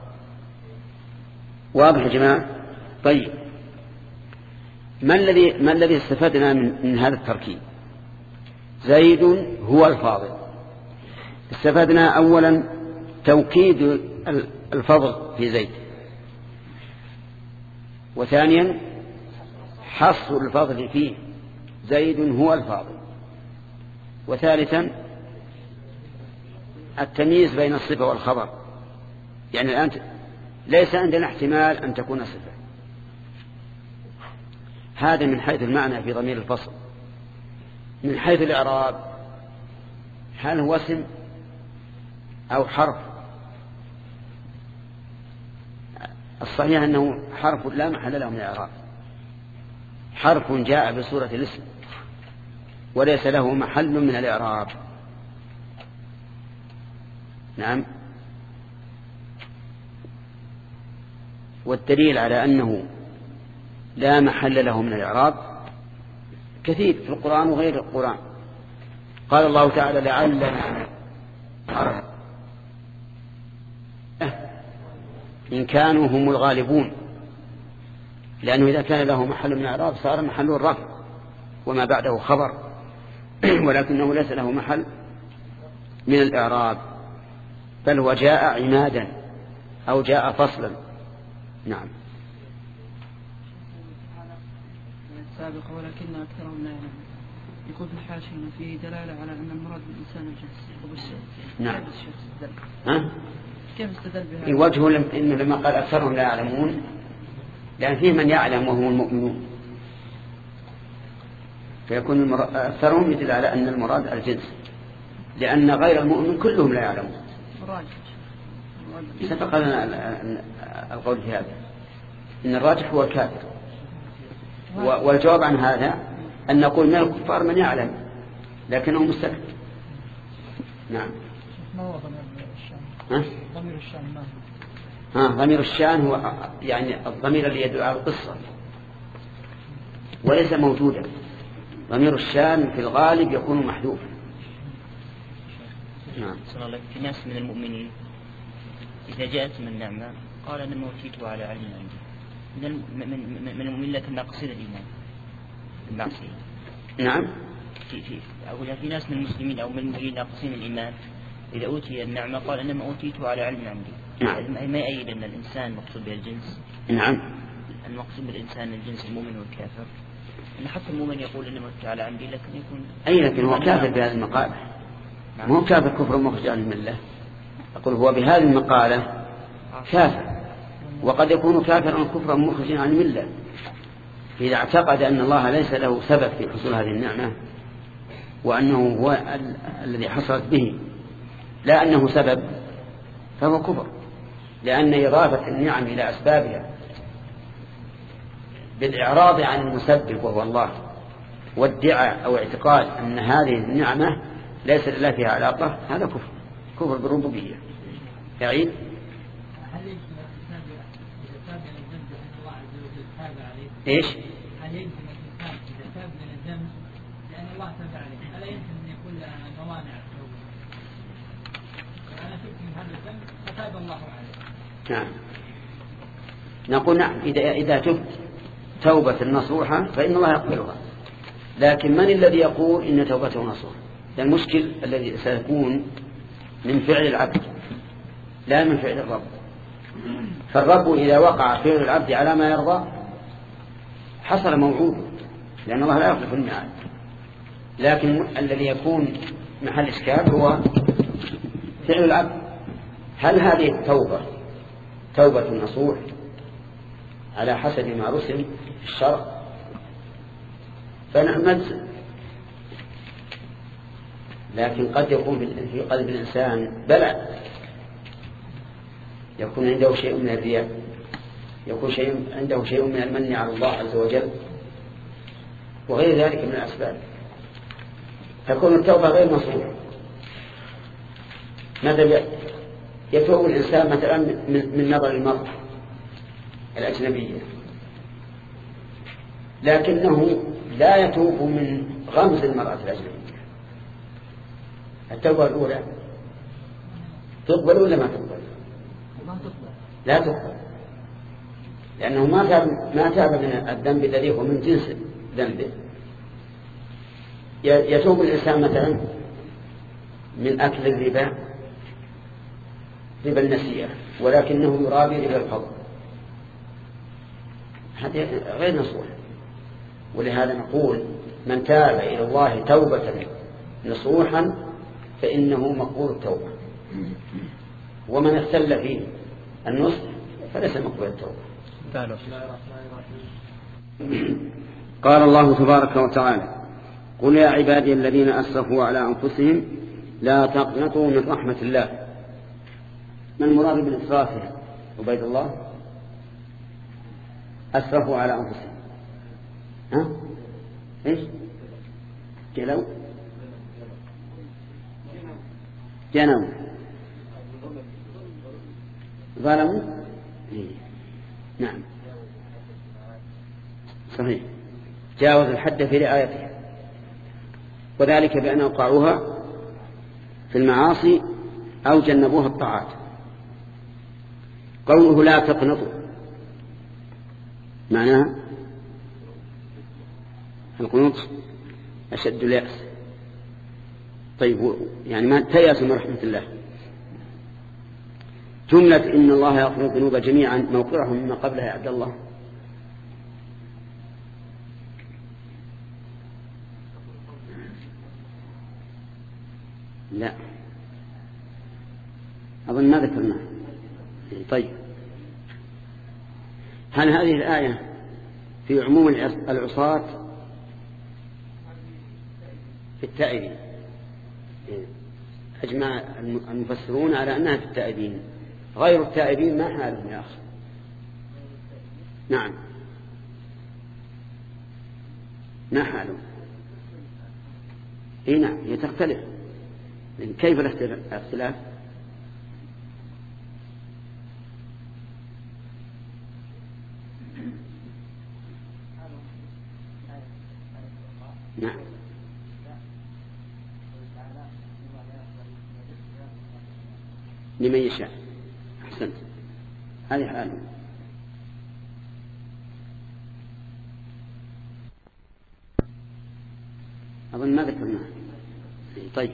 واضح يا جماعة؟ طيب ما الذي ما الذي استفدنا من, من هذا التركيب؟ زيد هو الفاضل. استفدنا أولا توكيد الفضل في زيد، وثانيا حصر الفضل فيه زيد هو الفاضل، وثالثا التمييز بين الصفة والخبر. يعني الآن ليس عندنا احتمال أن تكون صفة. هذا من حيث المعنى في ضمير الفصل. من حيث الإعراب هل هو اسم أو حرف؟ الصحيح أنه حرف لا محل له من الإعراب، حرف جاء بصورة الاسم وليس له محل من الإعراب. نعم. والدليل على أنه لا محل له من الإعراب كثير في القرآن وغير القرآن. قال الله تعالى لعلنا عرب إن كانوا هم الغالبون، لأنه إذا كان له محل من الإعراب صار محل الرفع وما بعده خبر، ولكنه ليس له محل من الإعراب، بل هو جاء عمادا أو جاء فصلا. نعم. السابق ولكن أكثرهم لا يعلمون. يقول في الحاشية أنه فيه دلالة على أن المراد بالإنسان الجنس وبالشيء. نعم. كيف الشيخ استدل؟ ها؟ كيف استدل بهذا؟ الوجه إنه لما قال أكثرهم لا يعلمون، لأن فيه من يعلم وهم المؤمنون، فيكون أكثرهم يدل على أن المراد الجنس، لأن غير المؤمن كلهم لا يعلمون. سبق لنا القول في هذا إن الراجح هو الكافر، والجواب عن هذا أن نقول من الكفار من يعلم لكنه مستكبر. نعم. ما هو ضمير الشان؟ ها؟ ضمير الشان ما ها ضمير الشان هو يعني الضمير الذي يدل على القصة وليس موجودا. ضمير الشان في الغالب يكون محذوفا. نعم. صلى الله في ناس من المؤمنين إذا جاءت من نعمة قال أنا موتيته على علم عندي من من من المؤمنين لكن ناقصين الإيمان المعصية. نعم. في في أقول في ناس من المسلمين أو من المؤمنين ناقصين الإيمان إذا أوتي النعمة قال أنا موتيته على علم عندي. نعم. ما يأيد أن الإنسان مقصود بالجنس. نعم. المقصود بالإنسان الجنس المؤمن والكافر. أن حتى المؤمن يقول أنا موتيته على عمدي لكن يكون. أي لكن هو كافر بهذه المقالة. نعم. مو كافر كفر مخرج عن الملة. أقول هو بهذه المقالة كافر، وقد يكون كافرا كفرا مخرجا عن الملة إذا اعتقد أن الله ليس له سبب في حصول هذه النعمة وأنه هو ال- الذي حصلت به لا أنه سبب، فهو كفر، لأن إضافة النعم إلى أسبابها بالإعراض عن المسبب وهو الله والدعاء أو اعتقاد أن هذه النعمة ليس لله فيها علاقة، هذا كفر كفر بالربوبية. يعيد ايش؟ هل يمكن الإنسان إذا تاب من الذنب لأن الله تاب عليه ألا يمكن أن يكون له موانع التوبة؟ أنا تبت من هذا الذنب فتاب الله عليه. نعم. نقول نعم إذا إذا تبت توبة نصوحة فإن الله يقبلها، لكن من الذي يقول إن توبته نصوحة؟ المشكل الذي سيكون من فعل العبد لا من فعل الرب. فالرب إذا وقع فعل العبد على ما يرضى حصل موعوده، لأن الله لا يخلف الميعاد. لكن الذي يكون محل إشكال هو فعل العبد. هل هذه التوبة توبة نصوح على حسب ما رسم في الشرع؟ فنعم نجزم، لكن قد يكون في قلب الإنسان بلى، يكون عنده شيء من الرياء، يكون شيء عنده شيء من المن على الله عز وجل وغير ذلك من الأسباب، تكون التوبة غير نصوحة. ماذا يتوب الإنسان مثلا من نظر المرأة الأجنبية، لكنه لا يتوب من غمز المرأة الأجنبية. التوبة الأولى تقبل ولا ما تقبل؟ لا تقبل، لأنه ما تاب ما تاب من الذنب الذي هو من جنس ذنبه. يتوب الإنسان مثلا من أكل الربا ربا النسيئة ولكنه يرابي ربا الفضل، هذا غير نصوح. ولهذا نقول من تاب إلى الله توبة نصوحا فإنه مقبول التوبة، ومن اختل فيه النصح فليس مقبول التوبة. قال الله تبارك وتعالى: قل يا عبادي الذين أسرفوا على أنفسهم لا تقنطوا من رحمة الله. ما المراد بالإسراف؟ عبيد الله أسرفوا على أنفسهم، ها إيش جلوا جنوا ظلموا. نعم صحيح، جاوز الحد في رعايتها، وذلك بأن أوقعوها في المعاصي أو جنبوها الطاعات. قوله لا تقنطوا معناها القنوط أشد اليأس. طيب يعني ما تيأسوا من رحمة الله. جملة إن الله يغفر الذنوب جميعا موقعهم مما قبلها يا عبد الله. لا أظن ما ذكرنا. طيب هل هذه الآية في عموم العصاة في التائبين؟ أجمع المفسرون على أنها في التائبين، غير التائبين ما حالهم يا أخي؟ نعم ما حالهم؟ إيه نعم هي تختلف. كيف الاختلاف؟ نعم لمن يشاء. أحسنت هذه حاله. أظن ما ذكرناها. طيب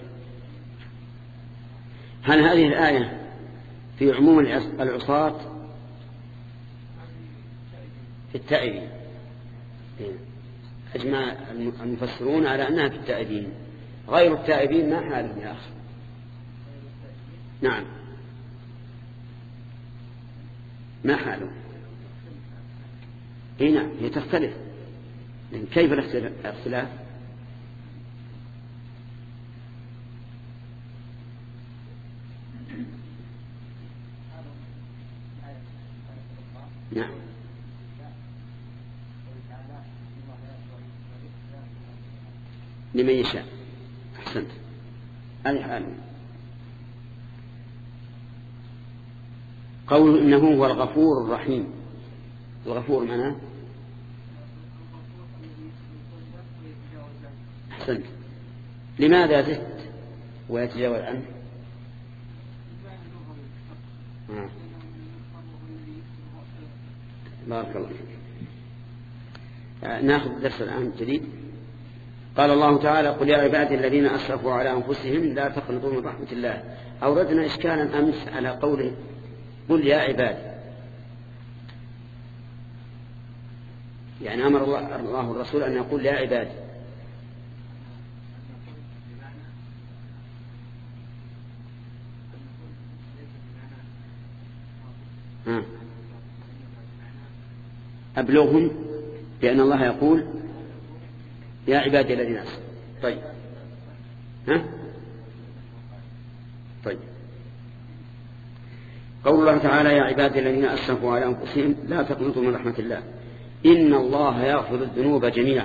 هل هذه الآية في عموم العصاة في التائبين؟ أجمع المفسرون على أنها في التائبين، غير التائبين ما حالهم يا أخي؟ نعم ما حالهم؟ اي نعم هي تختلف. كيف الاختلاف؟ نعم لمن يشاء. أحسنت هذه حاله. قوله إنه هو الغفور الرحيم، الغفور معناه أحسنت. لماذا زدت ويتجاوز عنه؟ آه. بارك الله فيك. ناخذ درس الآن جديد. قال الله تعالى قل يا عبادي الذين أسرفوا على أنفسهم لا تقنطوا من رحمة الله. أوردنا إشكالا أمس على قوله قل يا عبادي، يعني أمر الله, الله الرسول أن يقول يا عبادي. ها. أبلغهم بأن الله يقول يا عبادي الذين أسرفوا. طيب ها طيب قول الله تعالى يا عبادي الذين أسرفوا على أنفسهم لا تقنطوا من رحمة الله إن الله يغفر الذنوب جميعا.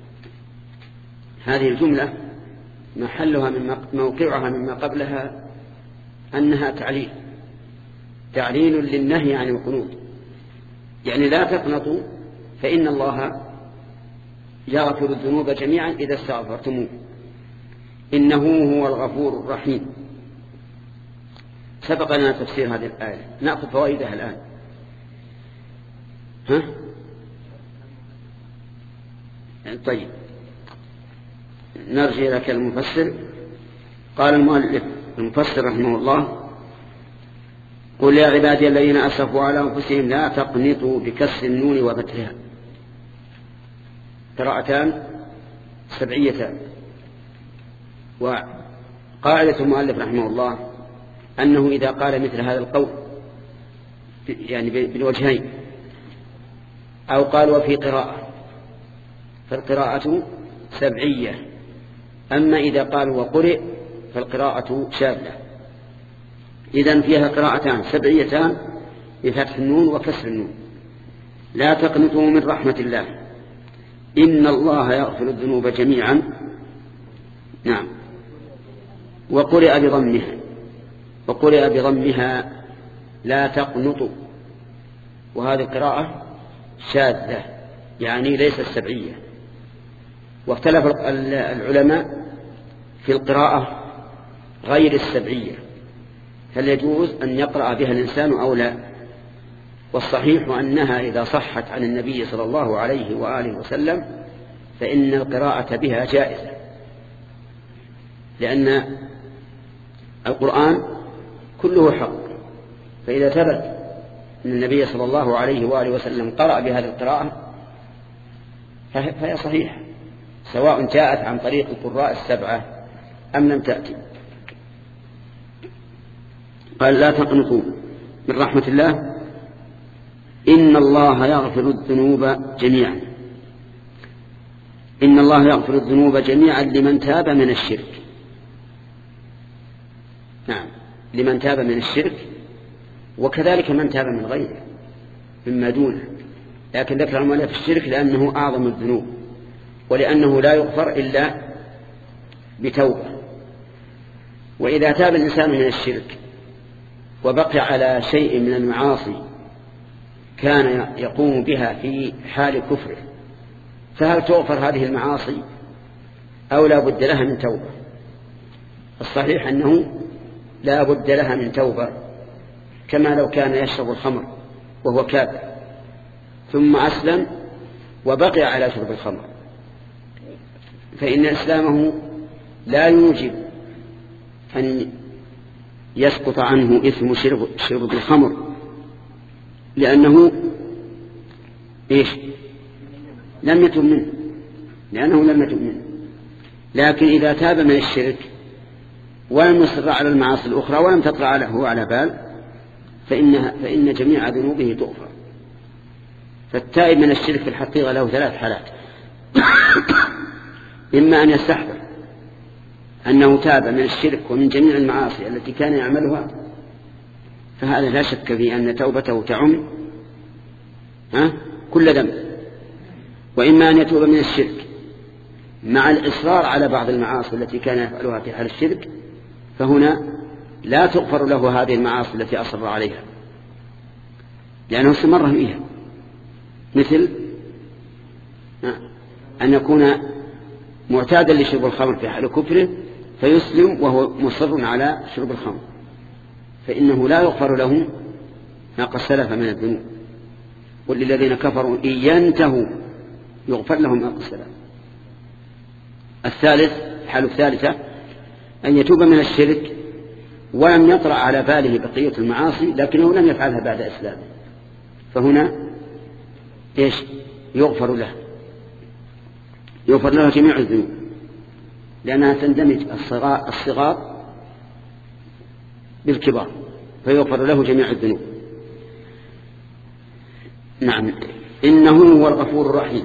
هذه الجملة محلها من موقعها مما قبلها أنها تعليل تعليل للنهي عن القنوط، يعني لا تقنطوا فإن الله يغفر الذنوب جميعا إذا استغفرتموه إنه هو الغفور الرحيم. سبق لنا تفسير هذه الآية، نأخذ فوائدها الآن. ها؟ طيب نرجع لك المفسر. قال المؤلف المفسر رحمه الله قل يا عبادي الذين أسرفوا على أنفسهم لا تقنطوا بكسر النون وفتحها. قراءتان سبعيتان. وقاعدة المؤلف رحمه الله أنه إذا قال مثل هذا القول يعني بالوجهين أو قال وفي قراءة فالقراءة سبعية، أما إذا قال وقرئ فالقراءة شاذة. إذن فيها قراءتان سبعيتان بفتح النون وكسر النون. لا تقنطوا من رحمة الله إن الله يغفر الذنوب جميعا. نعم. وقرئ بضمها وقرئ بضمها لا تقنطوا، وهذه القراءة شاذة يعني ليست سبعية. واختلف العلماء في القراءة غير السبعية هل يجوز أن يقرأ بها الإنسان أو لا. والصحيح أنها إذا صحت عن النبي صلى الله عليه وآله وسلم فإن القراءة بها جائزة، لأن القرآن كله حق، فإذا ثبت أن النبي صلى الله عليه وآله وسلم قرأ بهذه القراءة فهي صحيحة سواء جاءت عن طريق القراء السبعة أم لم تأتي. قال لا تقنطوا من رحمة الله إن الله يغفر الذنوب جميعا. إن الله يغفر الذنوب جميعا لمن تاب من الشرك. نعم، لمن تاب من الشرك، وكذلك من تاب من غيره مما دونه، لكن ذكر المؤلف في الشرك لأنه أعظم الذنوب، ولأنه لا يغفر إلا بتوبة. وإذا تاب الإنسان من الشرك وبقي على شيء من المعاصي كان يقوم بها في حال كفره، فهل تغفر هذه المعاصي أو لا بد لها من توبة؟ الصحيح أنه لا بد لها من توبة، كما لو كان يشرب الخمر وهو كافر ثم أسلم وبقي على شرب الخمر، فإن إسلامه لا يوجب أن يسقط عنه إثم شرب, شرب الخمر، لأنه إيش؟ لم يتب منه، لأنه لم يتب منه. لكن إذا تاب من الشرك ولم يصر على المعاصي الأخرى ولم تطرأ له على بال فإن, فإن جميع ذنوبه تغفر. فالتائب من الشرك في الحقيقة له ثلاث حالات: إما أن يستحضر أنه تاب من الشرك ومن جميع المعاصي التي كان يعملها، فهذا لا شك في أن توبته تعم ها كل ذنب. وإما أن يتوب من الشرك مع الإصرار على بعض المعاصي التي كان يفعلها في حال الشرك، فهنا لا تغفر له هذه المعاصي التي أصر عليها لأنه استمر فيها، مثل أن يكون معتادا لشرب الخمر في حال كفره فيسلم وهو مصر على شرب الخمر، فإنه لا يغفر له ما قد سلف من الذنوب. وللذين كفروا إن ينتهوا يغفر لهم ما قد سلف. الثالث، الحالة الثالثة أن يتوب من الشرك ولم يطرأ على باله بقية المعاصي لكنه لم يفعلها بعد إسلامه، فهنا إيش؟ يغفر له يغفر له جميع الذنوب، لأنها تندمج الصغار بالكبار، فيغفر له جميع الذنوب. نعم، إنه هو الغفور الرحيم.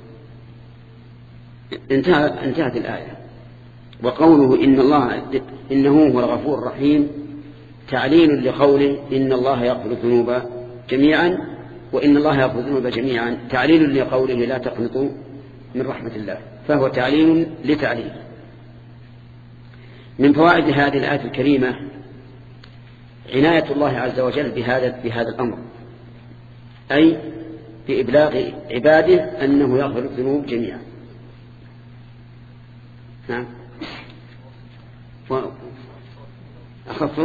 انتهى انتهت الآية. وقوله إن الله إنه هو الغفور الرحيم تعليل لقوله إن الله يغفر الذنوب جميعا، وإن الله يغفر الذنوب جميعا تعليل لقوله لا تقنطوا من رحمة الله، فهو تعليل لتعليل. من فوائد هذه الآية الكريمة عناية الله عز وجل بهذا بهذا الأمر، أي بإبلاغ عباده أنه يغفر الذنوب جميعا. نعم، أخفض.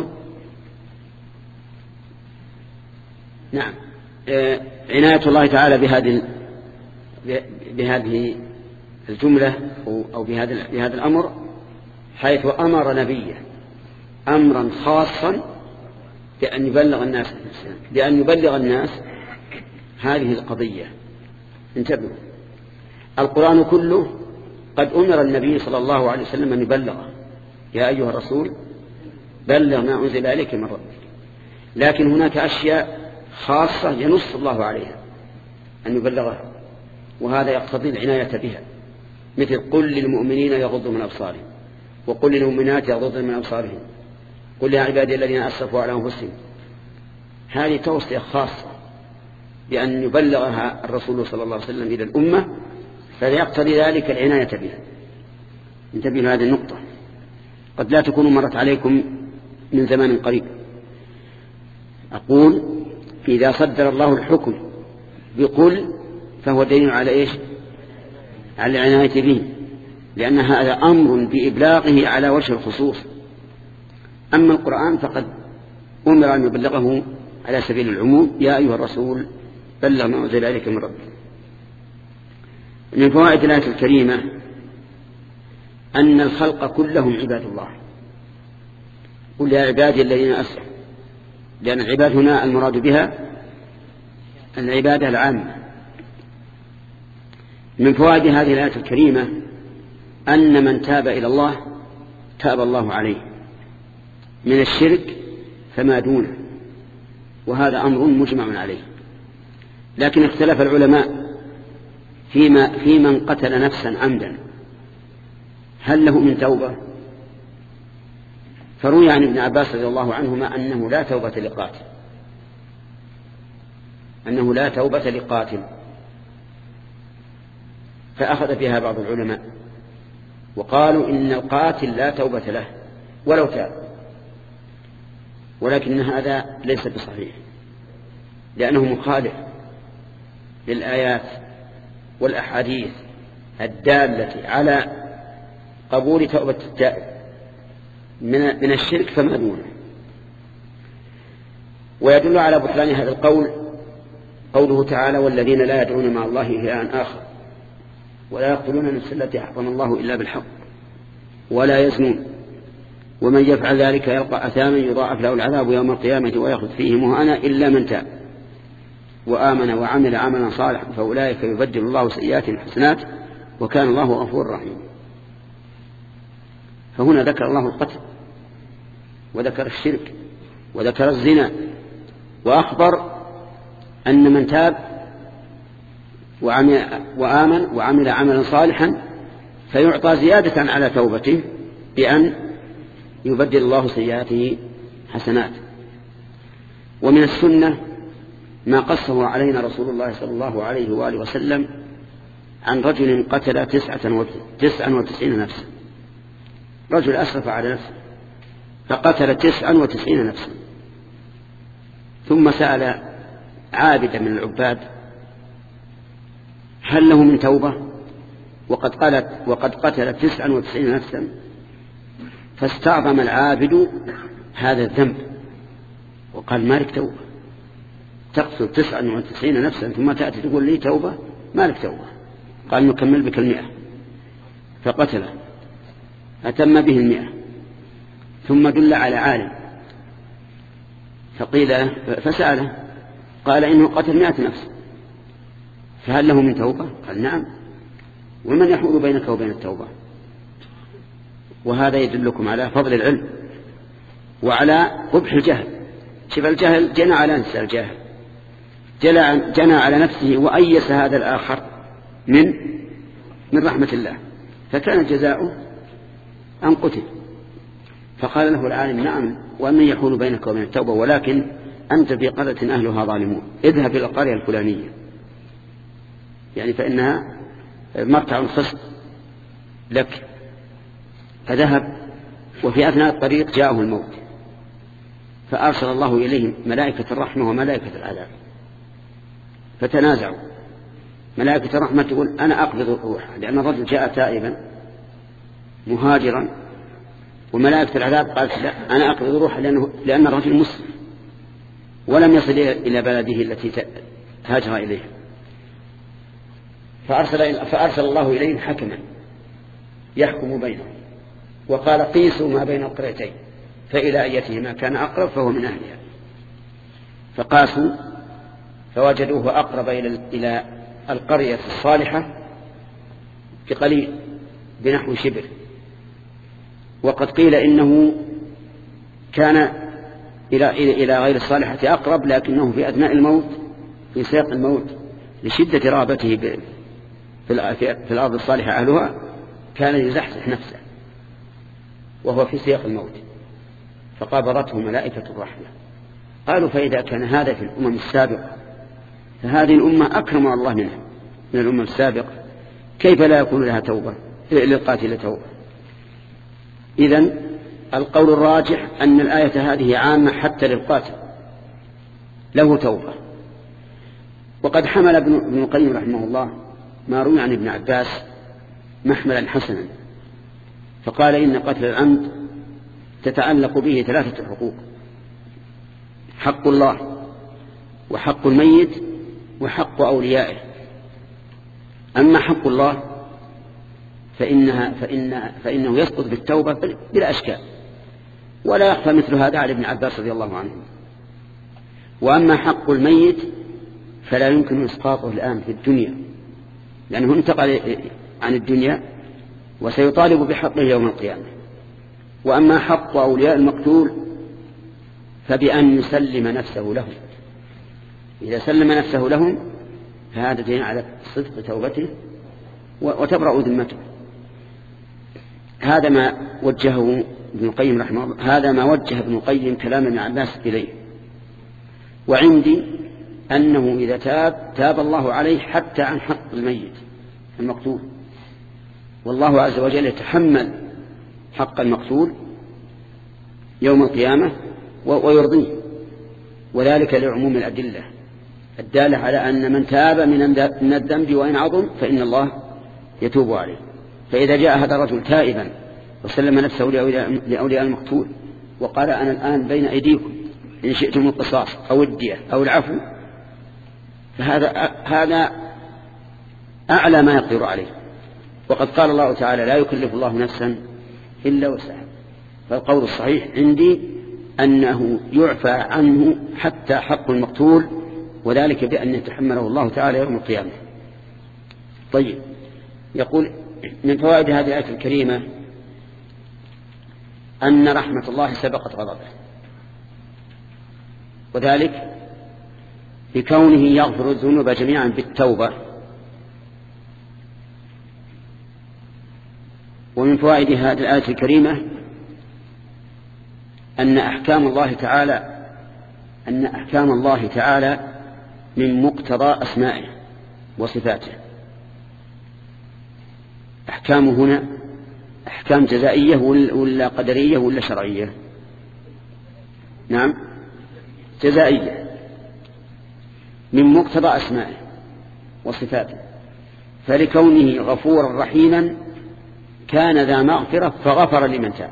نعم، عناية الله تعالى بهذه بهذه الجملة أو بهذا بهذا الأمر، حيث أمر نبيه أمرا خاصا بأن يبلغ الناس بأن يبلغ الناس هذه القضية. انتبهوا، القرآن كله قد أمر النبي صلى الله عليه وسلم أن يبلغه: يا أيها الرسول بلغ ما أنزل إليك من ربك. لكن هناك أشياء خاصة ينص الله عليها أن يبلغها، وهذا يقتضي العناية بها، مثل قل للمؤمنين يغضوا من أبصارهم، وقل للمؤمنات يغضضن من أبصارهم، قل يا عبادي الذين أسرفوا على أنفسهم. هذه توصية خاصة بأن يبلغها الرسول صلى الله عليه وسلم إلى الأمة، فليقتضي ذلك العناية بها. انتبهوا هذه النقطة، قد لا تكون مرت عليكم من زمان قريب. أقول إذا صدر الله الحكم بقل فهو دليل على إيش؟ على العناية به، لأن هذا أمر بإبلاغه على وجه الخصوص. أما القرآن فقد أمر أن يبلغه على سبيل العموم: يا أيها الرسول بلغ ما أنزل إليك من ربك. من فوائد الآية الكريمة أن الخلق كلهم عباد الله. قل يا عبادي الذين أسرفوا، لأن العباد هنا المراد بها العبادة العامة. من فوائد هذه الآية الكريمة أن من تاب إلى الله تاب الله عليه من الشرك، فما دونه، وهذا أمر مجمع عليه. لكن اختلف العلماء فيما في من قتل نفسا عمدا هل له من توبة؟ فروي عن ابن عباس رضي الله عنهما أنه لا توبة لقاتل أنه لا توبة لقاتل فأخذ بها بعض العلماء وقالوا إن القاتل لا توبة له ولو تاب، ولكن هذا ليس بصحيح لأنه مخالف للآيات والأحاديث الدالة على قبول توبة التائب من الشرك فما دونه. ويدل على بطلان هذا القول قوله تعالى: والذين لا يدعون مع الله إلها آخر ولا يقتلون النفس التي حرم الله إلا بالحق ولا يزنون ومن يفعل ذلك يلقى أثاما يضاعف له العذاب يوم القيامة ويخلد فيه مهانا إلا من تاب وآمن وعمل عملا صالحا فأولئك يبدل الله سيئاتهم حسنات وكان الله غفورا رحيما. فهنا ذكر الله القتل وذكر الشرك وذكر الزنا وأخبر أن من تاب وعمل وآمن وعمل عملا صالحا فيعطى زيادة على توبته بأن يبدل الله سيئاته حسنات. ومن السنة ما قصه علينا رسول الله صلى الله عليه وآله وسلم عن رجل قتل تسعة وتسعين نفسا. رجل أسرف على نفسه فقتل تسعة وتسعين نفسا ثم سأل عابدا من العباد هل له من توبة وقد قتل وقد قتل تسعة وتسعين نفسا، فاستعظم العابد هذا الذنب وقال: ما لك توبة، تقتل تسعة وتسعين نفسا ثم تأتي تقول لي توبة؟ ما لك توبة. قال: نكمل بك المئة. فقتله أتم به المئة ثم دل على عالم فقيل فسأله قال: إنه قتل مئة نفس فهل له من توبة؟ قال: نعم. ومن يحول بينك وبين التوبة؟ وهذا يدلكم على فضل العلم وعلى قبح الجهل. شوف الجهل جنى على نفسه، الجاهل جنى على نفسه وأيس هذا الآخر من من رحمة الله، فكان جزاؤه أن قتل. فقال له العالم: نعم، ومن يحول بينك وبين التوبة، ولكن أنت في قرية أهلها ظالمون، اذهب إلى القرية الفلانية يعني فإنها مرتع خصب لك. فذهب وفي أثناء الطريق جاءه الموت فأرسل الله إليه ملائكة الرحمة وملائكة العذاب فتنازعوا. ملائكة الرحمة تقول: أنا أقبض الروح، لأن الرجل جاء تائبا مهاجرا، وملائكة العذاب قالت: لا، أنا أقبض الروح لأنه لأن الرجل مسلم ولم يصل إلى بلده التي هاجر إليها. فأرسل, فأرسل الله إليهم حكما يحكم بينهم وقال: قيسوا ما بين القريتين فإلى أيتهما كان أقرب فهو من أهلها. فقاسوا فوجدوه أقرب إلى القرية الصالحة بقليل بنحو شبر، وقد قيل إنه كان إلى إلى غير الصالحة أقرب لكنه في أثناء الموت في سياق الموت لشدة رغبته في الأرض الصالحة أهلها كان يزحزح نفسه وهو في سياق الموت، فقابضته ملائكة الرحمة. قالوا: فإذا كان هذا في الأمم السابقة فهذه الأمة أكرم الله منها من الأمم السابقة، كيف لا يكون لها توبة للقاتل توبة؟ إذن القول الراجح أن الآية هذه عامة حتى للقاتل له توبة. وقد حمل ابن القيم رحمه الله ما روي عن ابن عباس محملا حسنا، فقال: إن قتل العمد تتعلق به ثلاثة حقوق: حق الله وحق الميت وحق أوليائه. أما حق الله فإنها فإن فإنه يسقط بالتوبة بلا أشكال، ولا يخفى مثل هذا على ابن عباس رضي الله عنه. وأما حق الميت فلا يمكن إسقاطه الآن في الدنيا لأنه انتقل عن الدنيا وسيطالب بحقه يوم القيامة. وأما حق أولياء المقتول فبأن يسلم نفسه لهم. إذا سلم نفسه لهم فهذا دين على صدق توبته وتبرأ ذمته. هذا ما وجهه ابن القيم رحمه الله، هذا ما وجه ابن القيم كلام ابن عباس إليه. وعندي أنه إذا تاب تاب الله عليه حتى عن حق الميت المقتول، والله عز وجل يتحمل حق المقتول يوم القيامة ويرضيه، وذلك لعموم الأدلة الدالة على أن من تاب من الذنب وإن عظم فإن الله يتوب عليه. فإذا جاء هذا الرجل تائبا وسلم نفسه لأولياء المقتول وقال أنا الآن بين أيديكم إن شئتم القصاص أو الدية أو العفو، فهذا هذا أعلى ما يقدر عليه. وقد قال الله تعالى لا يكلف الله نفسا إلا وسعها. فالقول الصحيح عندي أنه يعفى عنه حتى حق المقتول، وذلك بأن يتحمله الله تعالى يوم القيامة. طيب، يقول من فوائد هذه الآية الكريمة أن رحمة الله سبقت غضبه، وذلك بكونه يغفر الذنوب جميعا بالتوبة. ومن فوائد هذه الآية الكريمة أن أحكام الله تعالى أن أحكام الله تعالى من مقتضى أسمائه وصفاته. أحكامه هنا أحكام جزائية ولا قدرية ولا شرعية؟ نعم، جزائية، من مقتضى أسمائه وصفاته. فلكونه غفورا رحيما كان ذا مغفرة فغفر لمن تاب.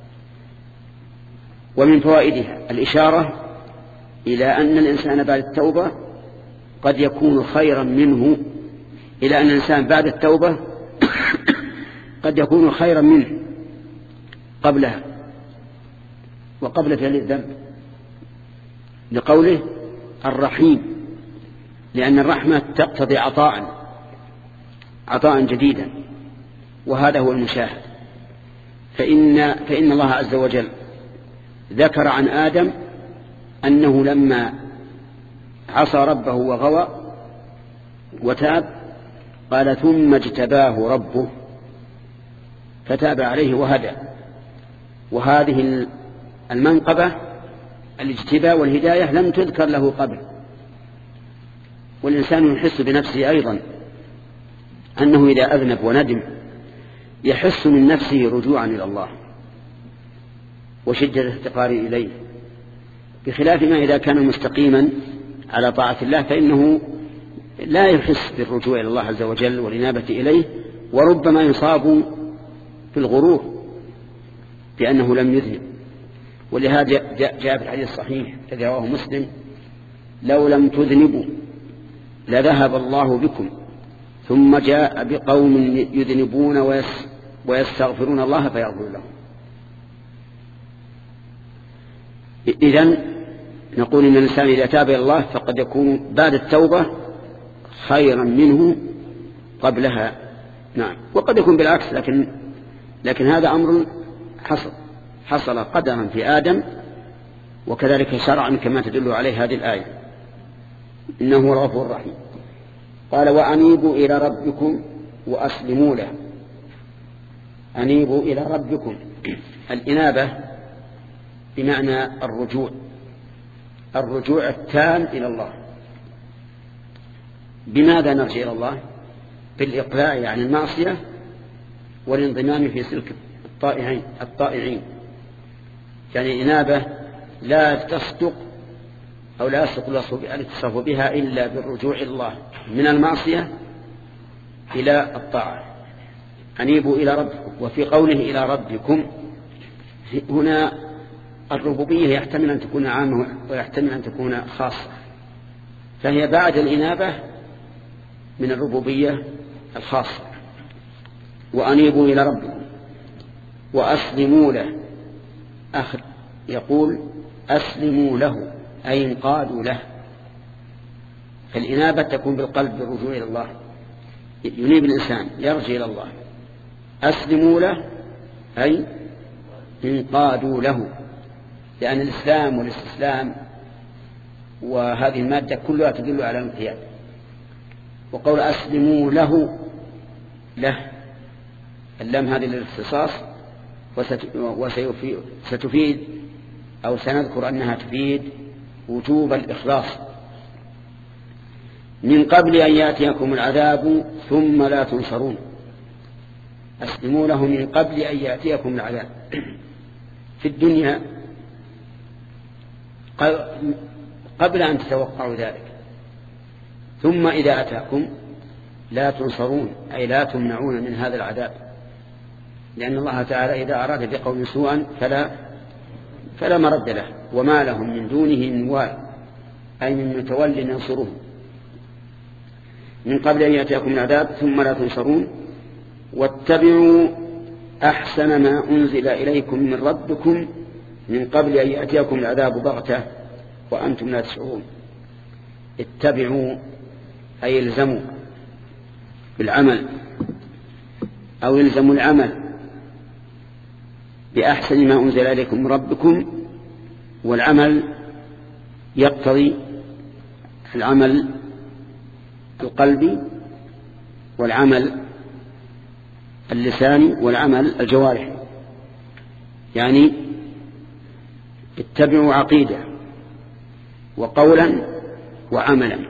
ومن فوائدها الإشارة إلى أن الإنسان بعد التوبة قد يكون خيرا منه، إلى أن الإنسان بعد التوبة قد يكون خيرا منه قبلها وقبل فعل الذنب، لقوله الرحيم، لأن الرحمة تقتضي عطاء عطاء جديدا، وهذا هو المشاهد. فإن, فإن الله عز وجل ذكر عن آدم أنه لما عصى ربه وغوى وتاب قال ثم اجتباه ربه فتاب عليه وهدى. وهذه المنقبة الاجتباء والهداية لم تذكر له قبل. والإنسان يحس بنفسه أيضا أنه إذا أذنب وندم يحس من نفسه رجوعا إلى الله وشدة الافتقار إليه، بخلاف ما إذا كان مستقيما على طاعة الله فإنه لا يحس بالرجوع إلى الله عز وجل والإنابة إليه، وربما يصاب في الغرور بأنه لم يذنب. ولهذا جاء في الحديث الصحيح الذي رواه مسلم لو لم تذنبوا لذهب الله بكم ثم جاء بقوم يذنبون ويستغفرون الله فيغفر لهم. إذن نقول إن الإنسان إذا تاب إلى الله فقد يكون بعد التوبة خيرا منه قبلها. نعم، وقد يكون بالعكس، لكن لكن هذا أمر حصل حصل قدرا في آدم، وكذلك شرعا كما تدل عليه هذه الآية إنه هو الغفور الرحيم. قال وأنيبوا إلى ربكم وأسلموا له. أنيبوا إلى ربكم، الإنابة بمعنى الرجوع الرجوع التام إلى الله. بماذا نرجع إلى الله؟ بالإقلاع عن المعصية والانضمام في سلك الطائعين الطائعين يعني الإنابة لا تصدق أو لا يصدق الاتصاف بها إلا بالرجوع إلى الله من المعصية إلى الطاعة. أنيبوا إلى ربكم. وفي قوله إلى ربكم هنا الربوبية يحتمل أن تكون عامة ويحتمل أن تكون خاصة، فهي بعد الإنابة من الربوبية الخاصة. وأنيبوا إلى ربكم وأسلموا له. أخر يقول أسلموا له أي انقادوا له. فالإنابة تكون بالقلب بالرجوع إلى الله، ينيب الإنسان يرجع إلى الله. أسلموا له أي انقادوا له لأن الإسلام والاستسلام وهذه المادة كلها تدل على الانقياد. وقول أسلموا له له اللام هذه للاختصاص، وستفيد أو سنذكر أنها تفيد وجوب الإخلاص. من قبل أن يأتيكم العذاب ثم لا تنصرون. أسلموا له من قبل أن يأتيكم العذاب في الدنيا قبل أن تتوقعوا ذلك، ثم إذا أتاكم لا تنصرون أي لا تمنعون من هذا العذاب، لأن الله تعالى إذا أراد بقوم سوءا فلا فلا مرد له، وما لهم من دونه من وال أي من متول ينصرهم. من قبل أن يأتيكم العذاب ثم لا تنصرون. واتبعوا أحسن ما أنزل إليكم من ربكم من قبل أن يأتيكم العذاب بغتة وأنتم لا تشعرون. اتبعوا أي الزموا بالعمل أو يلزموا العمل بأحسن ما أنزل إليكم من ربكم، والعمل يقتضي العمل القلبي والعمل اللساني والعمل الجوارحي. يعني اتبعوا عقيدة وقولا وعملا.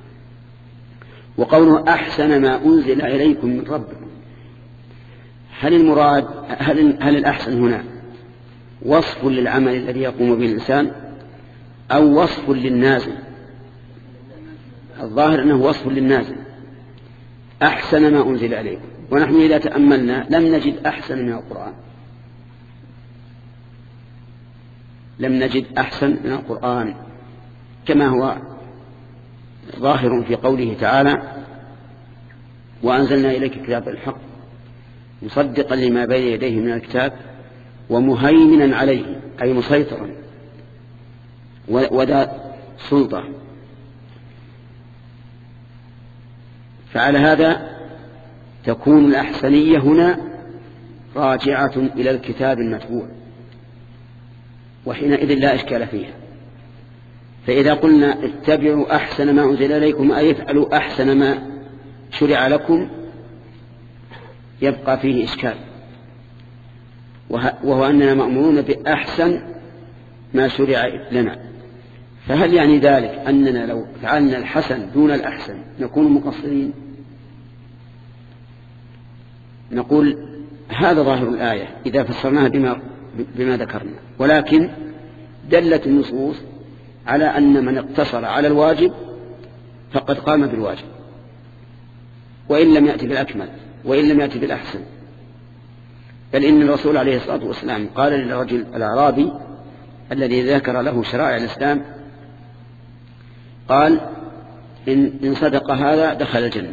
وقوله أحسن ما أنزل إليكم من ربكم، هل المراد هل, هل الأحسن هنا وصف للعمل الذي يقوم به الإنسان أو وصف للنازل؟ الظاهر أنه وصف للنازل. أحسن ما أنزل إليكم، ونحن إذا تأملنا لم نجد أحسن من القرآن، لم نجد أحسن من القرآن، كما هو ظاهر في قوله تعالى وأنزلنا إليك كتاب الحق مصدقا لما بين يديه من الكتاب ومهيمنا عليه أي مسيطرا وذا سلطة. فعلى هذا تكون الأحسنية هنا راجعة إلى الكتاب المتبوع، وحينئذ لا إشكال فيها. فإذا قلنا اتبعوا أحسن ما أنزل إليكم أي افعلوا أحسن ما شرع لكم يبقى فيه إشكال، وهو أننا مأمورون بأحسن ما شرع لنا. فهل يعني ذلك أننا لو فعلنا الحسن دون الأحسن نكون مقصرين؟ نقول هذا ظاهر الآية إذا فسرناها بما, بما ذكرنا، ولكن دلت النصوص على أن من اقتصر على الواجب فقد قام بالواجب وإن لم يأتي بالأكمل وإن لم يأتي بالأحسن. بل إن الرسول عليه الصلاة والسلام قال للرجل الأعرابي الذي ذكر له شرائع الإسلام قال إن صدق هذا دخل الجنة.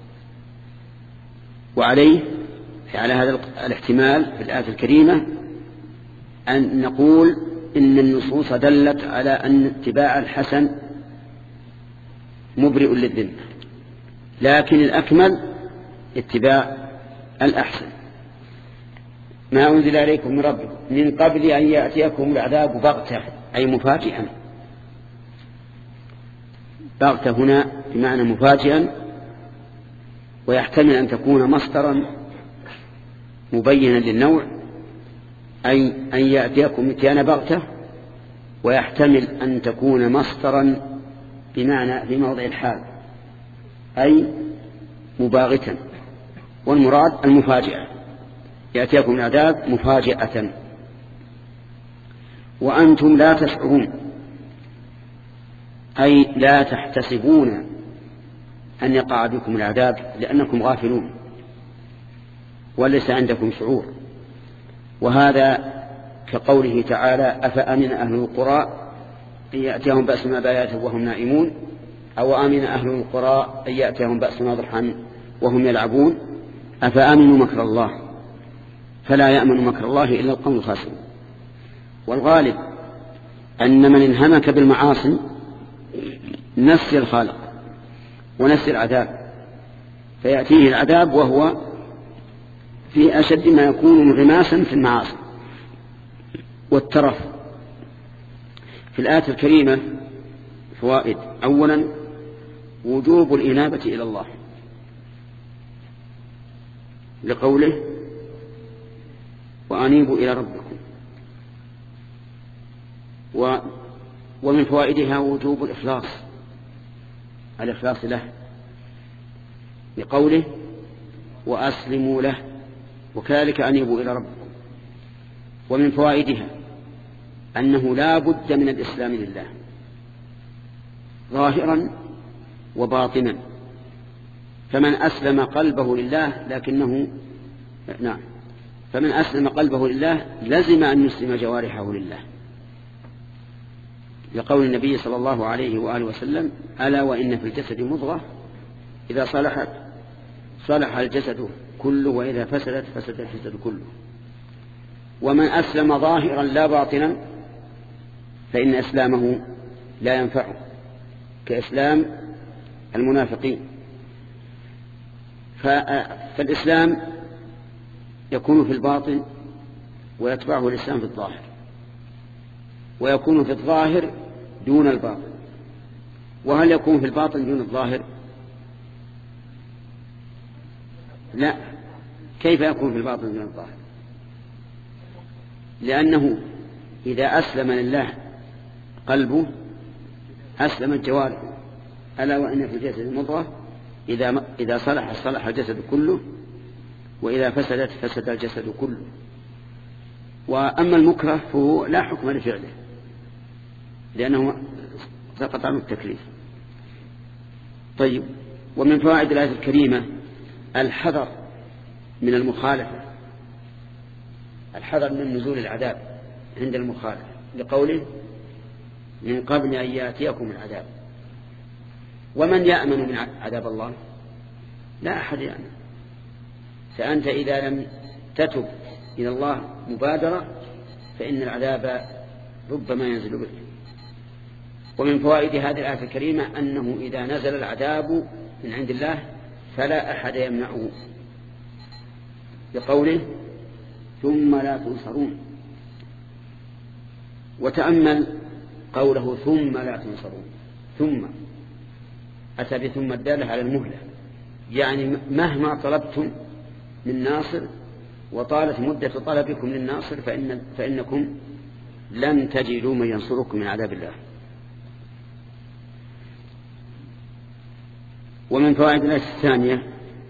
وعليه على هذا الاحتمال في الآية الكريمة أن نقول إن النصوص دلت على أن اتباع الحسن مبرئ للذمة، لكن الأكمل اتباع الأحسن. ما أنزل إليكم من ربكم من قبل أن يأتيكم العذاب بغتة أي مفاجئا. بغتة هنا بمعنى مفاجئا، ويحتمل أن تكون مصدرا مبينا للنوع أي أن يأتيكم اتيان بغتة، ويحتمل أن تكون مصدرا بمعنى في موضع الحال أي مباغتا، والمراد المفاجئة. يأتيكم العذاب مفاجئة وأنتم لا تشعرون أي لا تحتسبون أن يقع بكم العذاب لأنكم غافلون وليس عندكم شعور. وهذا كقوله تعالى أفأمن أهل القرى أن يأتيهم بأسنا بياتا وهم نائمون، أو أمن أهل القرى أن يأتيهم بأسنا ضحى وهم يلعبون، أفأمنوا مكر الله فلا يأمن مكر الله إلا القوم الخاسرون. والغالب أن من انهمك بالمعاصي نسي الخالق ونسي العذاب، فيأتيه العذاب وهو في أشد ما يكون انغماسا في المعاصي والترف في الآية الكريمة فوائد. أولا وجوب الإنابة إلى الله لقوله وأنيبوا إلى ربكم، و ومن فوائدها وجوب الإخلاص الإخلاص له لقوله وأسلموا له، وكذلك أنيبوا إلى ربكم. ومن فوائدها أنه لا بد من الإسلام لله ظاهرا وباطنا، فمن أسلم قلبه لله لكنه نعم فمن أسلم قلبه لله لزم أن يسلم جوارحه لله، لقول النبي صلى الله عليه وآله وسلم ألا وإن في الجسد مضغة إذا صلحت صلح الجسد كله وإذا فسدت فسد الجسد كله. ومن أسلم ظاهرا لا باطنا فإن إسلامه لا ينفعه كإسلام المنافقين. فالإسلام يكون في الباطن ويتبعه الإسلام في الظاهر، ويكون في الظاهر دون الباطن. وهل يكون في الباطن دون الظاهر؟ لا. كيف يكون في الباطن دون الظاهر؟ لأنه إذا أسلم لله قلبه أسلم الجوارح، ألا وإن في الجسد مضغة إذا إذا صلح صلح الجسد كله وإذا فسدت فسد الجسد كله. وأما المكره فهو لا حكم لفعله لأنه سقط عنه التكليف. طيب، ومن فوائد الآية الكريمة الحذر من المخالفة، الحذر من نزول العذاب عند المخالفة لقوله من قبل أن يأتيكم العذاب. ومن يأمن من عذاب الله؟ لا أحد يأمن. فأنت إذا لم تتب إلى الله مبادرة فإن العذاب ربما ينزل بك. ومن فوائد هذه الآية الكريمة أنه إذا نزل العذاب من عند الله فلا أحد يمنعه بقوله ثم لا تنصرون. وتأمل قوله ثم لا تنصرون، ثم أتى بثم الدالة على المهلة، يعني مهما طلبتم من ناصر وطالت مدة طلبكم للناصر فإن فإنكم لن تجدوا من ينصركم من عذاب الله. ومن فوائد الآية الثانية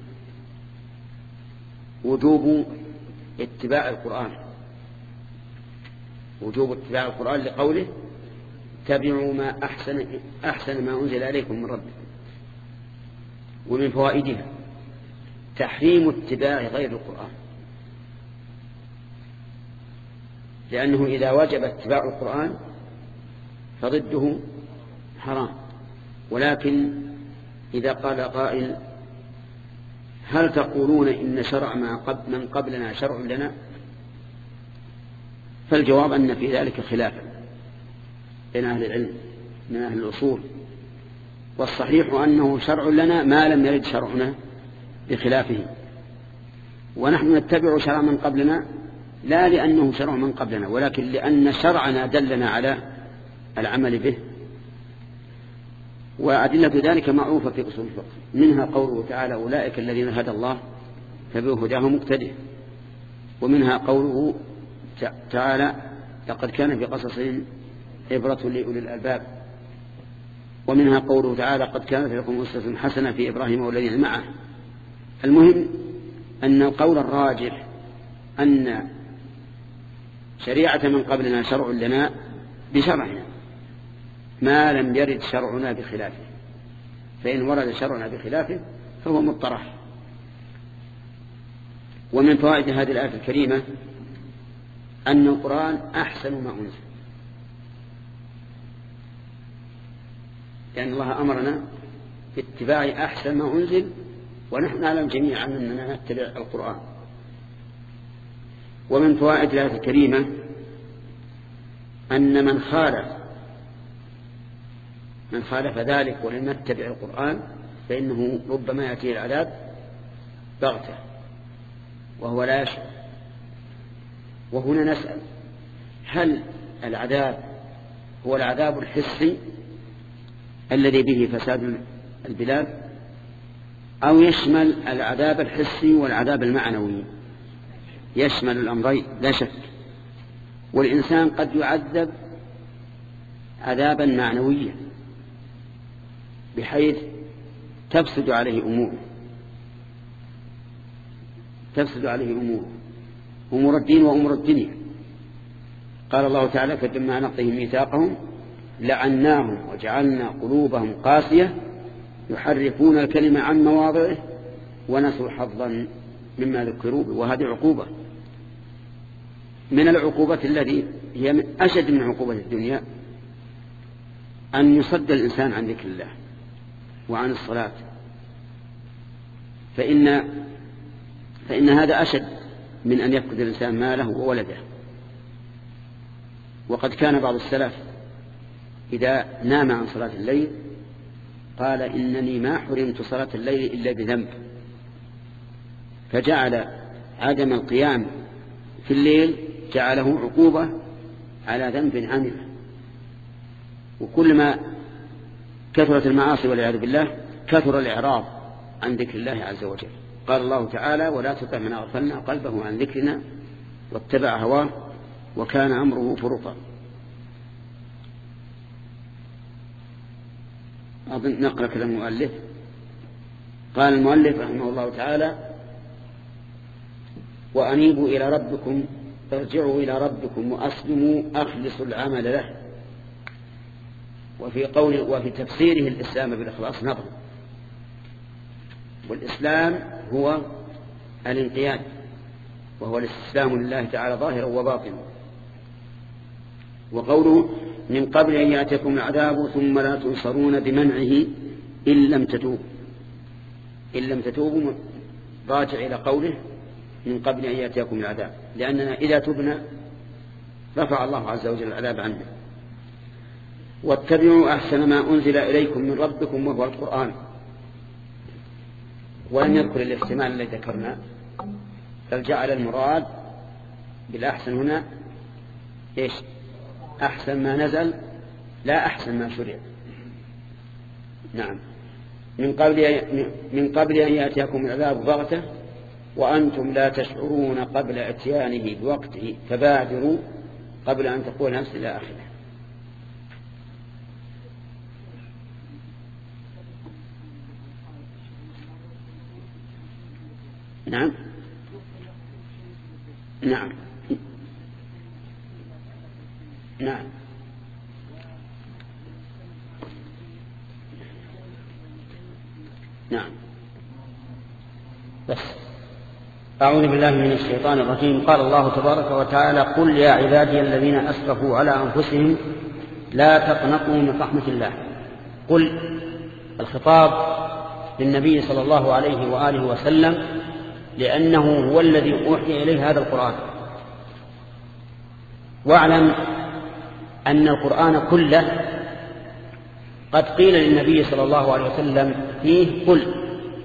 وجوب اتباع القرآن، وجوب اتباع القرآن لقوله اتبعوا ما أحسن, أحسن ما أنزل إليكم من ربكم. ومن فوائدها تحريم اتباع غير القرآن، لأنه إذا وجب اتباع القرآن فضده حرام. ولكن إذا قال قائل هل تقولون إن شرع من قبلنا شرع لنا؟ فالجواب أن في ذلك خلافا بين أهل العلم من أهل الأصول، والصحيح أنه شرع لنا ما لم يرد شرعنا بخلافه. ونحن نتبع شرع من قبلنا لا لأنه شرع من قبلنا ولكن لأن شرعنا دلنا على العمل به. وأدلة ذلك معروفة في أصول الفقه، منها قوله تعالى أولئك الذين هدى الله فبهداهم مقتدئ، ومنها قوله تعالى لقد كان في قصصهم عبرة لأولي الألباب، ومنها قوله تعالى قد كانت لكم أسوة حسنة في إبراهيم والذين معه. المهم أن القول الراجح أن شريعة من قبلنا شرع لنا بشرعنا ما لم يرد شرعنا بخلافه، فإن ورد شرعنا بخلافه فهو مطرح. ومن فوائد هذه الآية الكريمة أن القرآن أحسن ما أنزل، لأن الله أمرنا باتباع أحسن ما أنزل، ونحن نعلم جميعا أننا نتبع القرآن. ومن فوائد الآية الكريمة أن من خالف من خالف ذلك ولم يتبع القرآن فإنه ربما يأتيه العذاب بغتة وهو لا يشعر. وهنا نسأل هل العذاب هو العذاب الحسي الذي به فساد البلاد، أو يشمل العذاب الحسي والعذاب المعنوي؟ يشمل الأمرين لا شك. والإنسان قد يعذب عذابا معنويا بحيث تفسد عليه أموره تفسد عليه أموره أمور الدين وأمور الدنيا. قال الله تعالى: فلما نقضهم ميثاقهم لعناهم وجعلنا قلوبهم قاسية يحرفون الكلمة عن مواضعه ونسوا حظا مما ذكروا به. وهذه عقوبة من العقوبات التي هي من أشد من عقوبة الدنيا، أن يصد الإنسان عن ذكر الله وعن الصلاة، فإن فإن هذا أشد من أن يفقد الإنسان ماله وولده. وقد كان بعض السلف إذا نام عن صلاة الليل قال: إنني ما حرمت صلاة الليل إلا بذنب، فجعل عدم القيام في الليل جعله عقوبة على ذنب عمله. وكلما كثرت المعاصي والعياذ بالله كثر الإعراض عن ذكر الله عز وجل. قال الله تعالى: ولا تطع من أغفلنا قلبه عن ذكرنا واتبع هواه وكان أمره فرطا. أظن نقرأ كلام المؤلف. قال المؤلف رحمه الله تعالى: وأنيبوا إلى ربكم ارجعوا إلى ربكم وأسلموا أخلصوا العمل له. وفي قول وفي تفسيره الإسلام بالإخلاص نظر. والإسلام هو الانقياد، وهو الاستسلام لله تعالى ظاهرا وباطنا. وقوله: من قبل أن يأتيكم العذاب ثم لا تنصرون بمنعه إن لم تتوبوا. إن لم تتوبوا راجع إلى قوله: من قبل أن يأتيكم العذاب، لأننا إذا تبنا رفع الله عز وجل العذاب عنا. واتبعوا أحسن ما أنزل إليكم من ربكم وهو القرآن. ولم يذكر الاحتمال الذي ذكرنا، بل جعل المراد بالأحسن هنا إيش؟ أحسن ما نزل لا أحسن ما شرع. نعم. من قبل من قبل أن يأتيكم العذاب بغتة وأنتم لا تشعرون قبل إتيانه بوقته فبادروا قبل أن تقول نفس إلى آخره. نعم نعم نعم نعم بس. أعوذ بالله من الشيطان الرجيم. قال الله تبارك وتعالى: قل يا عبادي الذين أسرفوا على أنفسهم لا تقنطوا من رحمة الله. قل الخطاب للنبي صلى الله عليه وآله وسلم، لأنه هو الذي أوحي إليه هذا القرآن. واعلم أن القرآن كله قد قيل للنبي صلى الله عليه وسلم فيه قل،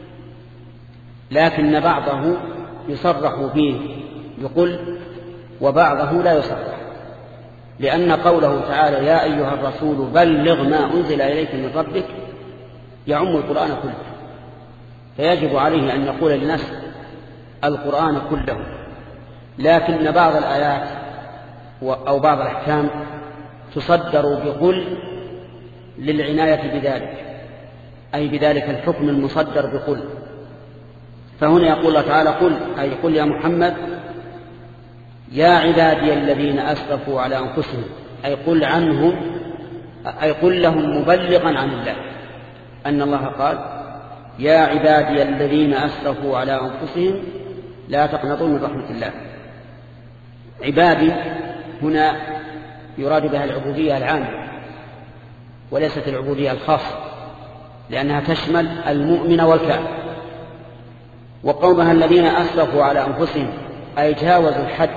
لكن بعضه يصرح فيه بقل وبعضه لا يصرح، لأن قوله تعالى: يا أيها الرسول بلغ ما أنزل إليك من ربك يعم القرآن كله، فيجب عليه أن يقول للناس القرآن كله. لكن بعض الآيات أو بعض الأحكام تصدر بقل للعناية بذلك، أي بذلك الحكم المصدر بقل. فهنا يقول الله تعالى: قل، أي قل يا محمد يا عبادي الذين أسرفوا على أنفسهم، أي قل عنهم، أي قل لهم مبلغا عن الله أن الله قال: يا عبادي الذين أسرفوا على أنفسهم لا تقنطوا من رحمة الله. عبادي هنا يراد بها العبودية العامة وليست العبودية الخاصة، لأنها تشمل المؤمن والكافر. وقومها الذين أسرفوا على أنفسهم أي جاوزوا الحد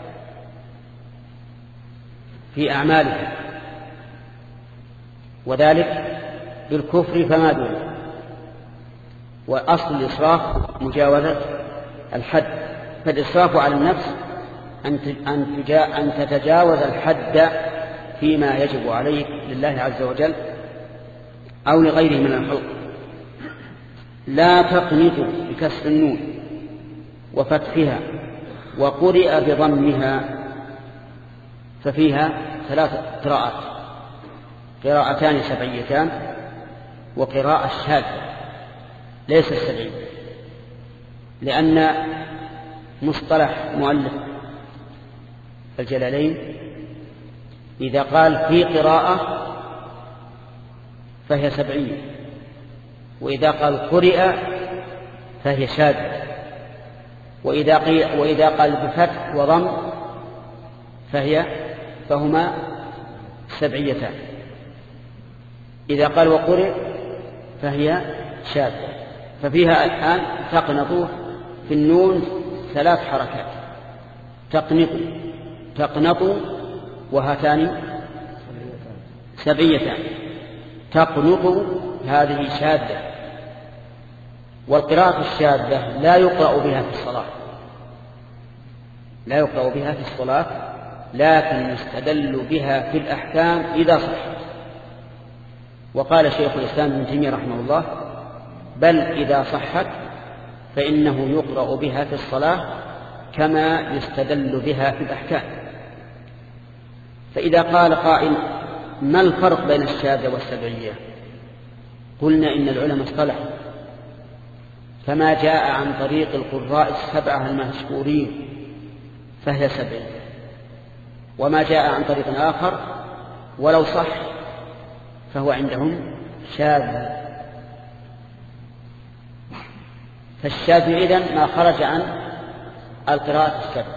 في أعمالهم، وذلك بالكفر فما دونه. وأصل الإسراف مجاوزة الحد، فالإسراف على النفس أن تتجاوز الحد فيما يجب عليك لله عز وجل أو لغيره من الخلق. لا تقنطوا بكسر النون وفتحها وقرئ بضمها، ففيها ثلاث قراءات: قراءتان سبعيتان وقراءة شاذة ليس السبعية، لأن مصطلح مؤلف الجلالين إذا قال في قراءة فهي سبعية، وإذا قال قرئ فهي شاذة، وإذا, وإذا قال بفتح وضم فهي فهما سبعيتان. إذا قال وقرئ فهي شاذة. ففيها الآن تقنطوا في النون ثلاث حركات: تقنطوا تقنطوا وهاتان سبعيتان. تقنطوا هذه شاذة، والقراءة الشاذة لا يقرأ بها في الصلاة، لا يقرأ بها في الصلاة، لكن يستدل بها في الأحكام إذا صح. وقال شيخ الإسلام ابن تيمية رحمه الله: بل إذا صحت فإنه يقرأ بها في الصلاة كما يستدل بها في الأحكام. فإذا قال قائل: ما الفرق بين الشاذة والسبعية؟ قلنا إن العلماء اصطلحوا، فما جاء عن طريق القراء السبعة المشهورين فهي سبعية، وما جاء عن طريق آخر ولو صح فهو عندهم شاذ. فالشاذ إذن ما خرج عن القراءة السبع،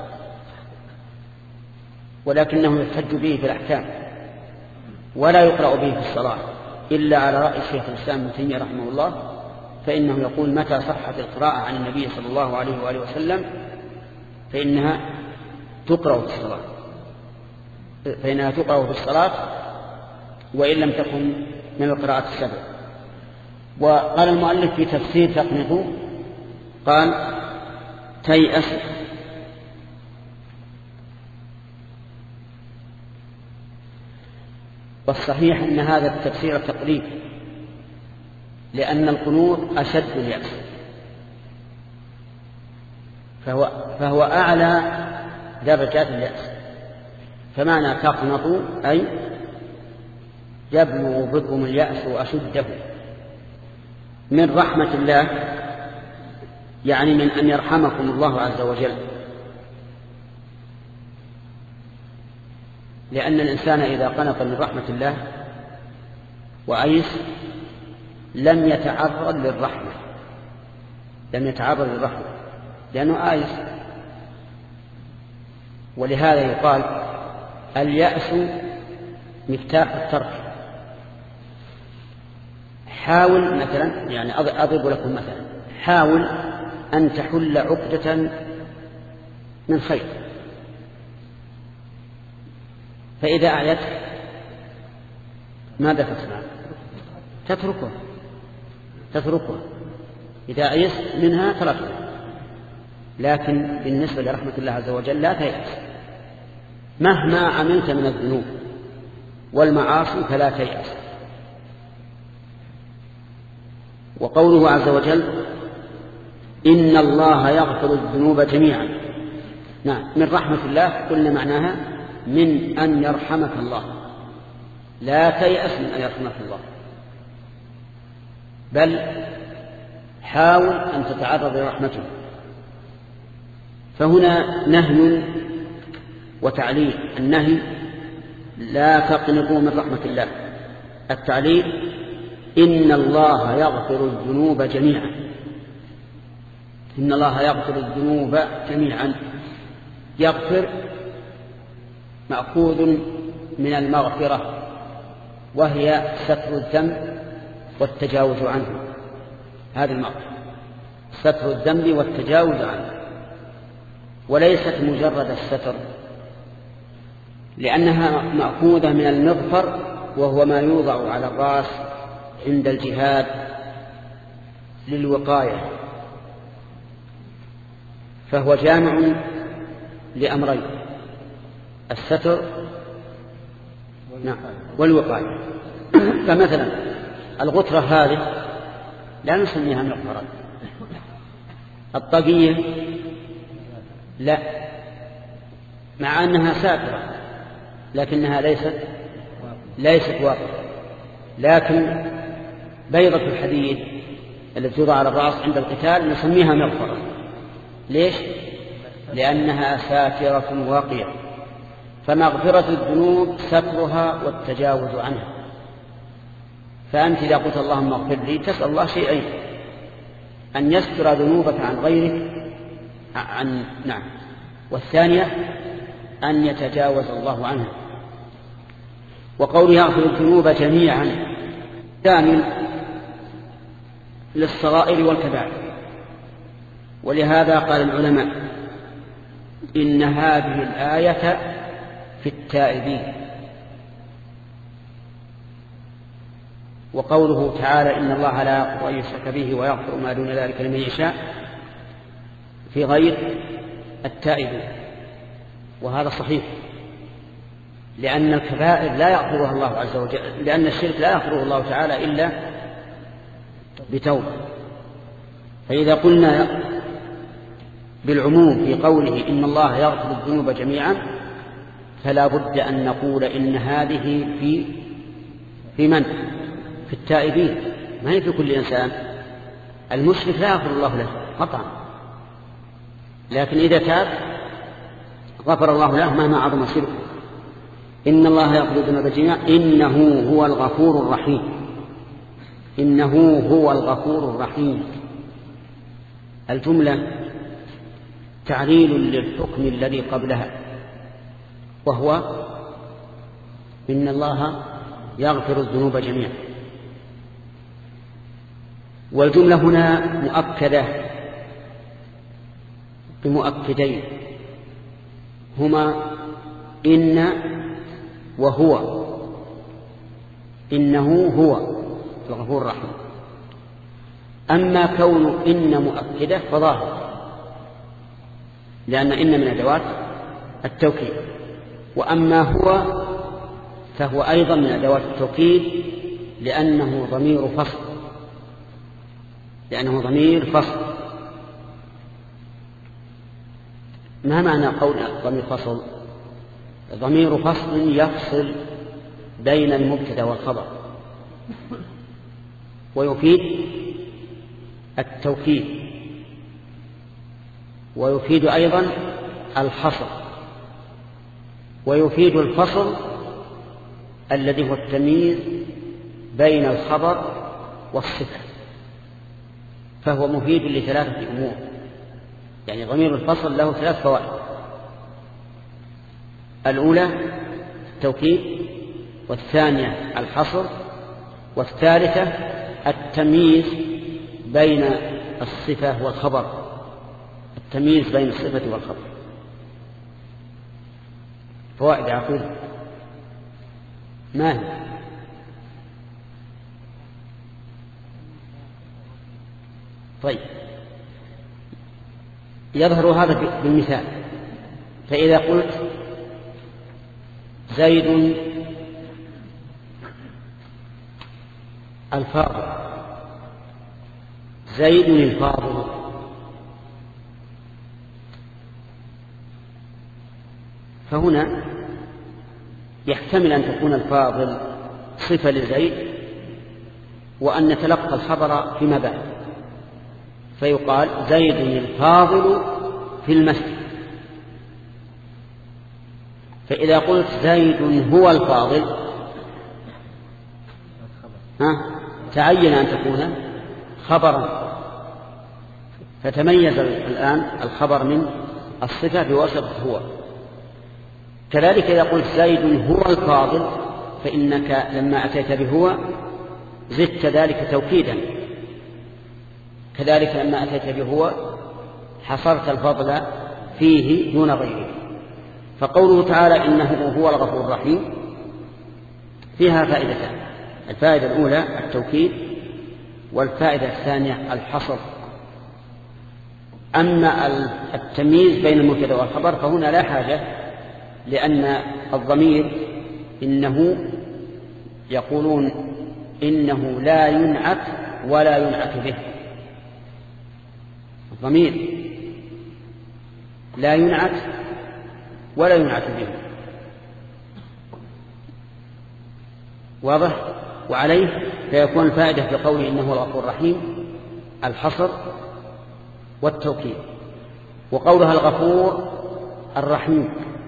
ولكنه يحتج به في الأحكام ولا يقرأ به في الصلاة إلا على رأي شيخ الإسلام ابن تيمية رحمه الله، فإنه يقول: متى صحت القراءة عن النبي صلى الله عليه وآله وسلم فإنها تقرأ في الصلاة فإنها تقرأ في الصلاة وإن لم تكن من القراءة السبع. وقال المؤلف في تفسير تقنطوا قال: تيأس. والصحيح أن هذا التفسير تقريب، لأن القنوط أشد اليأس، فهو, فهو أعلى درجات اليأس. فمعنى تقنطوا أي يبلغ بكم اليأس أشده من رحمة الله، يعني من أن يرحمكم الله عز وجل. لأن الإنسان إذا قنط من رحمة الله وأيس لم يتعرض للرحمة لم يتعرض للرحمة لأنه آيس. ولهذا يقال: اليأس مفتاح الترك. حاول مثلا، يعني أضرب لكم مثلا، حاول أن تحل عقدة من خير، فإذا أعيت ماذا تصنع؟ تتركها تتركها إذا أيست منها تركها. لكن بالنسبة لرحمة الله عز وجل لا تيأس، مهما عملت من الذنوب والمعاصي فلا تيأس. وقوله عز وجل: إن الله يغفر الذنوب جميعا. نعم، من رحمة الله قلنا معناها من أن يرحمك الله، لا تيأس من أن يرحمك الله، بل حاول أن تتعرض لرحمته. فهنا نهي وتعليل. النهي: لا تقنطوا من رحمة الله. التعليل: إن الله يغفر الذنوب جميعا. إن الله يغفر الذنوب جميعا. يغفر مأخوذ من المغفرة، وهي ستر الذنب والتجاوز عنه. هذه المغفرة ستر الذنب والتجاوز عنه، وليست مجرد الستر، لأنها مأخوذة من المغفر، وهو ما يوضع على الرأس عند الجهاد للوقاية، فهو جامع لأمرين: الستر نعم والوقاية. فمثلا الغترة هذه لا نسميها مغفرة، الطاقية لا، مع أنها ساترة لكنها ليست ليست واقفة. لكن بيضة الحديد التي توضع على الرأس عند القتال نسميها مغفرة. ليش؟ لأنها ساترة واقية. فمغفرة الذنوب سترها والتجاوز عنها. فأنت إذا قلت اللهم اغفر لي تسأل الله شيئين: أن يستر ذنوبك عن غيرك عن نعم، والثانية أن يتجاوز الله عنها. وقوله يغفر الذنوب جميعا شامل للصغائر والكبائر. ولهذا قال العلماء إن هذه الآية في التائبين. وقوله تعالى إن الله لا يغفر أن يشرك به ويغفر ما دون ذلك لمن يشاء في غير التائبين. وهذا صحيح، لأن الكبائر لا يغفرها الله عز وجل، لأن الشرك لا يغفره الله تعالى إلا بتوبة. فإذا قلنا بالعموم في قوله إن الله يغفر الذنوب جميعا فلا بد أن نقول إن هذه في في من؟ في التائبين، ما هي في كل إنسان. المشرك لا يغفر الله له قطعا، لكن إذا تاب غفر الله له مهما عظم شركه. إن الله يغفر الذنوب جميعا إنه هو الغفور الرحيم. إنه هو الغفور الرحيم. الجملة تعليل للحكم الذي قبلها، وهو إن الله يغفر الذنوب جميعا. والجملة هنا مؤكدة بمؤكدين هما إن وهو. إنه هو الغفور الرحيم. أما كون إن مؤكدة فظاهر، لأن إن من أدوات التوكيد. وأما هو فهو أيضا من أدوات التوكيد لأنه ضمير فصل لأنه ضمير فصل. ما معنى قول ضمير فصل؟ ضمير فصل يفصل بين المبتدأ والخبر، ويفيد التوكيد، ويفيد أيضا الحصر، ويفيد الفصل الذي هو التمييز بين الخبر والصفة. فهو مفيد لثلاثة أمور، يعني ضمير الفصل له ثلاث فوائد: الأولى التوكيد، والثانية الحصر، والثالثة التمييز بين الصفة والخبر التمييز بين الصفة والخبر. فوائد عقول ما هي؟ طيب، يظهر هذا بالمثال. فإذا قلت زيد الفاضل، زيد الفاضل، فهنا يحتمل أن تكون الفاضل صفة لزيد، وأن نتلقى الخبر فيما بعد، فيقال زيد الفاضل في المسجد. فإذا قلت زيد هو الفاضل ها تعين أن تكون خبرا، فتميز الآن الخبر من الصفة بواسطة هو. كذلك إذا قلت زيد هو الفاضل فإنك لما أتيت بهو زدت ذلك توكيدا، كذلك لما أتيت بهو حصرت الفضل فيه دون غيره. فقوله تعالى إنه هو الغفور الرحيم فيها فائدتان: الفائدة الأولى التوكيد، والفائدة الثانية الحصر. أما التمييز بين المبتدأ والخبر فهنا لا حاجة، لأن الضمير إنه يقولون إنه لا ينعت ولا ينعت به. الضمير لا ينعت ولا ينعت به، واضح؟ وعليه فيكون الفائدة في قوله إنه الغفور الرحيم الحصر والتوكيد. وقولها الغفور الرحيم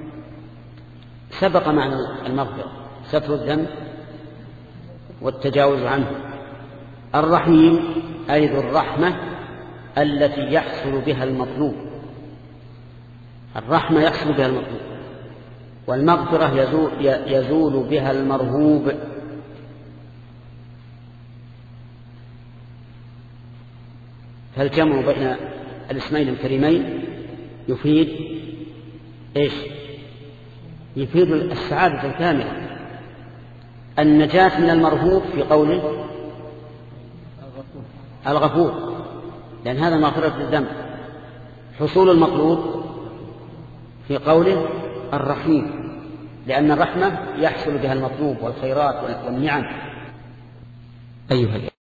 سبق معنى المغفرة، ستر الذنب والتجاوز عنه. الرحيم أي ذو الرحمة التي يحصل بها المطلوب، الرحمة يحصل بها المطلوب، والمغفرة يزول, يزول بها المرهوب. فالجمع بين الاسمين الكريمين يفيد إيش؟ يفيد السعادة الكاملة، النجاة من المرهوب في قوله الغفور، لأن هذا مغفرة الذنب. حصول المطلوب في قوله الرحيم، لأن الرحمة يحصل بها المطلوب والخيرات والنعم. أيها